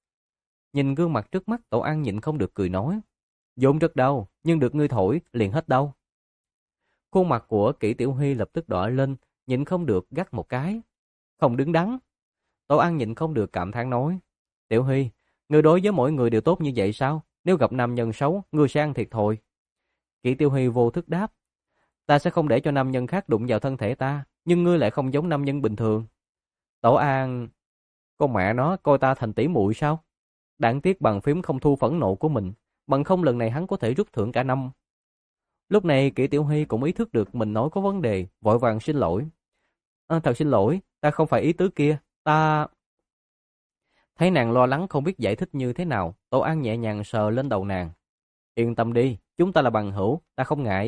Nhìn gương mặt trước mắt, Tổ An nhịn không được cười nói, vốn rất đau, nhưng được ngươi thổi liền hết đau. Khuôn mặt của Kỷ Tiểu Hy lập tức đỏ lên, nhịn không được gắt một cái. Không đứng đắn. Tổ An nhịn không được cảm thán nói, Tiểu Hy, ngươi đối với mỗi người đều tốt như vậy sao? Nếu gặp nam nhân xấu, ngươi sẽ ăn thiệt thòi. Kỷ Tiểu Hy vô thức đáp, ta sẽ không để cho nam nhân khác đụng vào thân thể ta, nhưng ngươi lại không giống nam nhân bình thường. Tổ An, con mẹ nó coi ta thành tỷ muội sao? Đáng tiếc bàn phím không thu phẫn nộ của mình, bằng không lần này hắn có thể rút thưởng cả năm. Lúc này Kỷ Tiểu Hy cũng ý thức được mình nói có vấn đề, vội vàng xin lỗi. À, thật xin lỗi, ta không phải ý tứ kia, ta... Thấy nàng lo lắng không biết giải thích như thế nào, Tổ An nhẹ nhàng sờ lên đầu nàng. Yên tâm đi, chúng ta là bằng hữu, ta không ngại.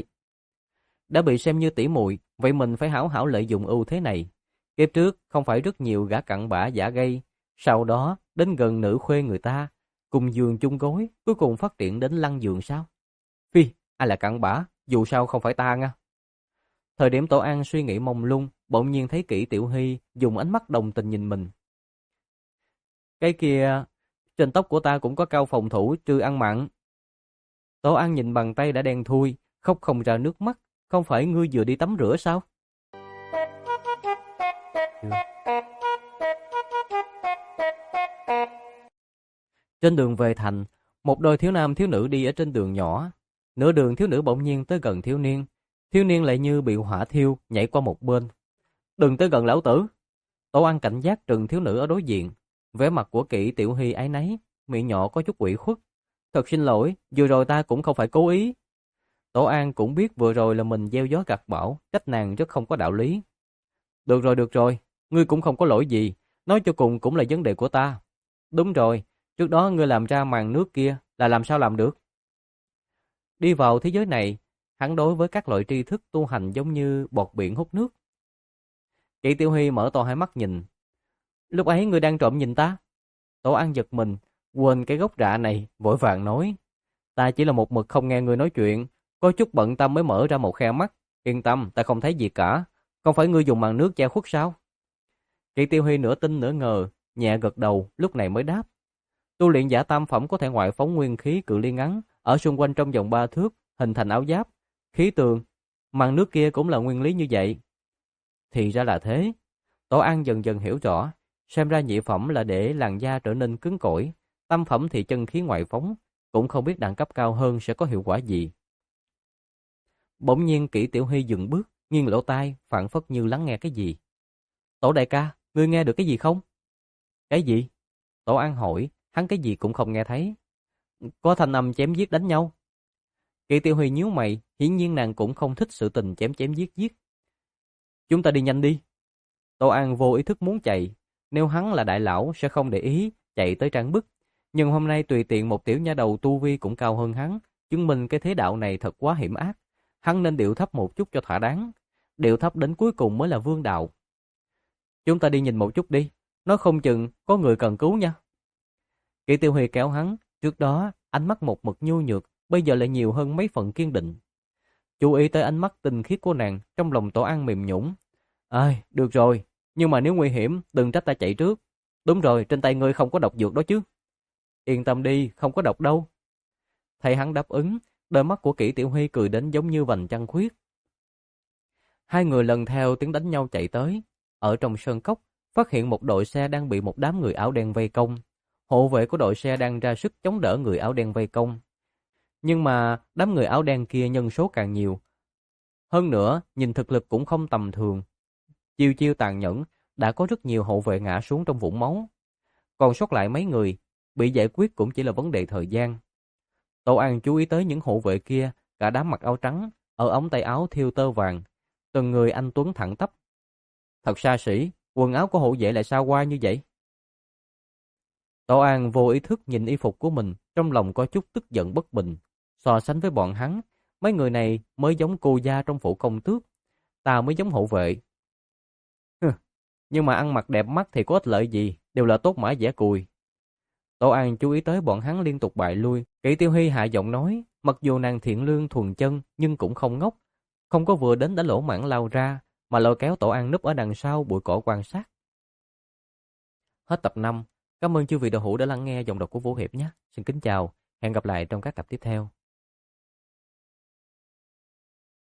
Đã bị xem như tỷ muội, vậy mình phải hảo hảo lợi dụng ưu thế này. Kiếp trước không phải rất nhiều gã cặn bã giả gây, sau đó đến gần nữ khuê người ta, cùng giường chung gối, cuối cùng phát triển đến lăn giường sao? Phi, ai là cặn bã, dù sao không phải ta nha. Thời điểm Tổ An suy nghĩ mông lung, bỗng nhiên thấy Kỷ Tiểu Hy dùng ánh mắt đồng tình nhìn mình. Cái kia, trên tóc của ta cũng có cao phòng thủ trừ ăn mặn. Tổ An nhìn bàn tay đã đen thui, khóc không ra nước mắt, không phải ngươi vừa đi tắm rửa sao? Trên đường về thành, một đôi thiếu nam thiếu nữ đi ở trên đường nhỏ. Nửa đường thiếu nữ bỗng nhiên tới gần thiếu niên. Thiếu niên lại như bị hỏa thiêu, nhảy qua một bên. Đừng tới gần lão tử. Tổ An cảnh giác trừng thiếu nữ ở đối diện. Vẻ mặt của Kỷ Tiểu Hy áy náy, miệng nhỏ có chút ủy khuất. Thật xin lỗi, vừa rồi ta cũng không phải cố ý. Tổ An cũng biết vừa rồi là mình gieo gió gặt bão, trách nàng rất không có đạo lý. Được rồi, được rồi, ngươi cũng không có lỗi gì, nói cho cùng cũng là vấn đề của ta. Đúng rồi, trước đó ngươi làm ra màn nước kia là làm sao làm được? Đi vào thế giới này, hắn đối với các loại tri thức tu hành giống như bọt biển hút nước. Kỷ Tiểu Hy mở to hai mắt nhìn. Lúc ấy ngươi đang trộm nhìn ta? Tổ An giật mình, quên cái gốc rạ này, vội vàng nói. Ta chỉ là một mực không nghe ngươi nói chuyện, có chút bận tâm mới mở ra một khe mắt. Yên tâm, ta không thấy gì cả. Không phải ngươi dùng màn nước che khuất sao? Kỷ Tiêu Huy nửa tin nửa ngờ, nhẹ gật đầu, lúc này mới đáp. Tu luyện giả tam phẩm có thể ngoại phóng nguyên khí cự ly ngắn, ở xung quanh trong vòng ba thước, hình thành áo giáp, khí tường. Màn nước kia cũng là nguyên lý như vậy. Thì ra là thế. Tổ An dần dần hiểu rõ, xem ra nhị phẩm là để làn da trở nên cứng cỏi, tam phẩm thì chân khí ngoại phóng, cũng không biết đẳng cấp cao hơn sẽ có hiệu quả gì. Bỗng nhiên Kỷ Tiểu Hy dừng bước, nghiêng lỗ tai, phảng phất như lắng nghe cái gì. Tổ đại ca, ngươi nghe được cái gì không? Cái gì? Tổ An hỏi, hắn cái gì cũng không nghe thấy. Có thanh âm chém giết đánh nhau. Kỷ Tiểu Huy nhíu mày, hiển nhiên nàng cũng không thích sự tình chém chém giết giết. Chúng ta đi nhanh đi. Tổ An vô ý thức muốn chạy, nếu hắn là đại lão sẽ không để ý, chạy tới trang bức. Nhưng hôm nay tùy tiện một tiểu nha đầu tu vi cũng cao hơn hắn, chứng minh cái thế đạo này thật quá hiểm ác. Hắn nên điệu thấp một chút cho thỏa đáng, điệu thấp đến cuối cùng mới là vương đạo. Chúng ta đi nhìn một chút đi, nói không chừng có người cần cứu nha. Kỷ Tiêu Huy kéo hắn, trước đó ánh mắt một mực nhu nhược, bây giờ lại nhiều hơn mấy phần kiên định. Chú ý tới ánh mắt tinh khiết của nàng, trong lòng Tổ An mềm nhũn. Ơi, được rồi, nhưng mà nếu nguy hiểm, đừng trách ta chạy trước. Đúng rồi, trên tay ngươi không có độc dược đó chứ. Yên tâm đi, không có độc đâu. Thấy hắn đáp ứng, đôi mắt của Kỷ Tiểu Huy cười đến giống như vành trăng khuyết. Hai người lần theo tiếng đánh nhau chạy tới. Ở trong sơn cốc, phát hiện một đội xe đang bị một đám người áo đen vây công. Hộ vệ của đội xe đang ra sức chống đỡ người áo đen vây công. Nhưng mà đám người áo đen kia nhân số càng nhiều. Hơn nữa, nhìn thực lực cũng không tầm thường. Chiêu chiêu tàn nhẫn, đã có rất nhiều hộ vệ ngã xuống trong vũng máu. Còn sót lại mấy người, bị giải quyết cũng chỉ là vấn đề thời gian. Tổ An chú ý tới những hộ vệ kia, cả đám mặc áo trắng, ở ống tay áo thêu tơ vàng. Từng người anh tuấn thẳng tắp. Thật xa xỉ, quần áo của hộ vệ lại sao qua như vậy? Tổ An vô ý thức nhìn y phục của mình, trong lòng có chút tức giận bất bình. So sánh với bọn hắn, mấy người này mới giống cô gia trong phủ công tước, ta mới giống hộ vệ. Hừ, nhưng mà ăn mặc đẹp mắt thì có ích lợi gì, đều là tốt mã giả cùi. Tổ An chú ý tới bọn hắn liên tục bại lui, Kỷ Tiêu Hy hạ giọng nói, mặc dù nàng thiện lương thuần chân nhưng cũng không ngốc, không có vừa đến đã lỗ mãng lao ra, mà lôi kéo Tổ An núp ở đằng sau bụi cỏ quan sát. Hết tập năm. Cảm ơn chư vị đạo hữu đã lắng nghe giọng đọc của Vũ Hiệp nhé. Xin kính chào, hẹn gặp lại trong các tập tiếp theo.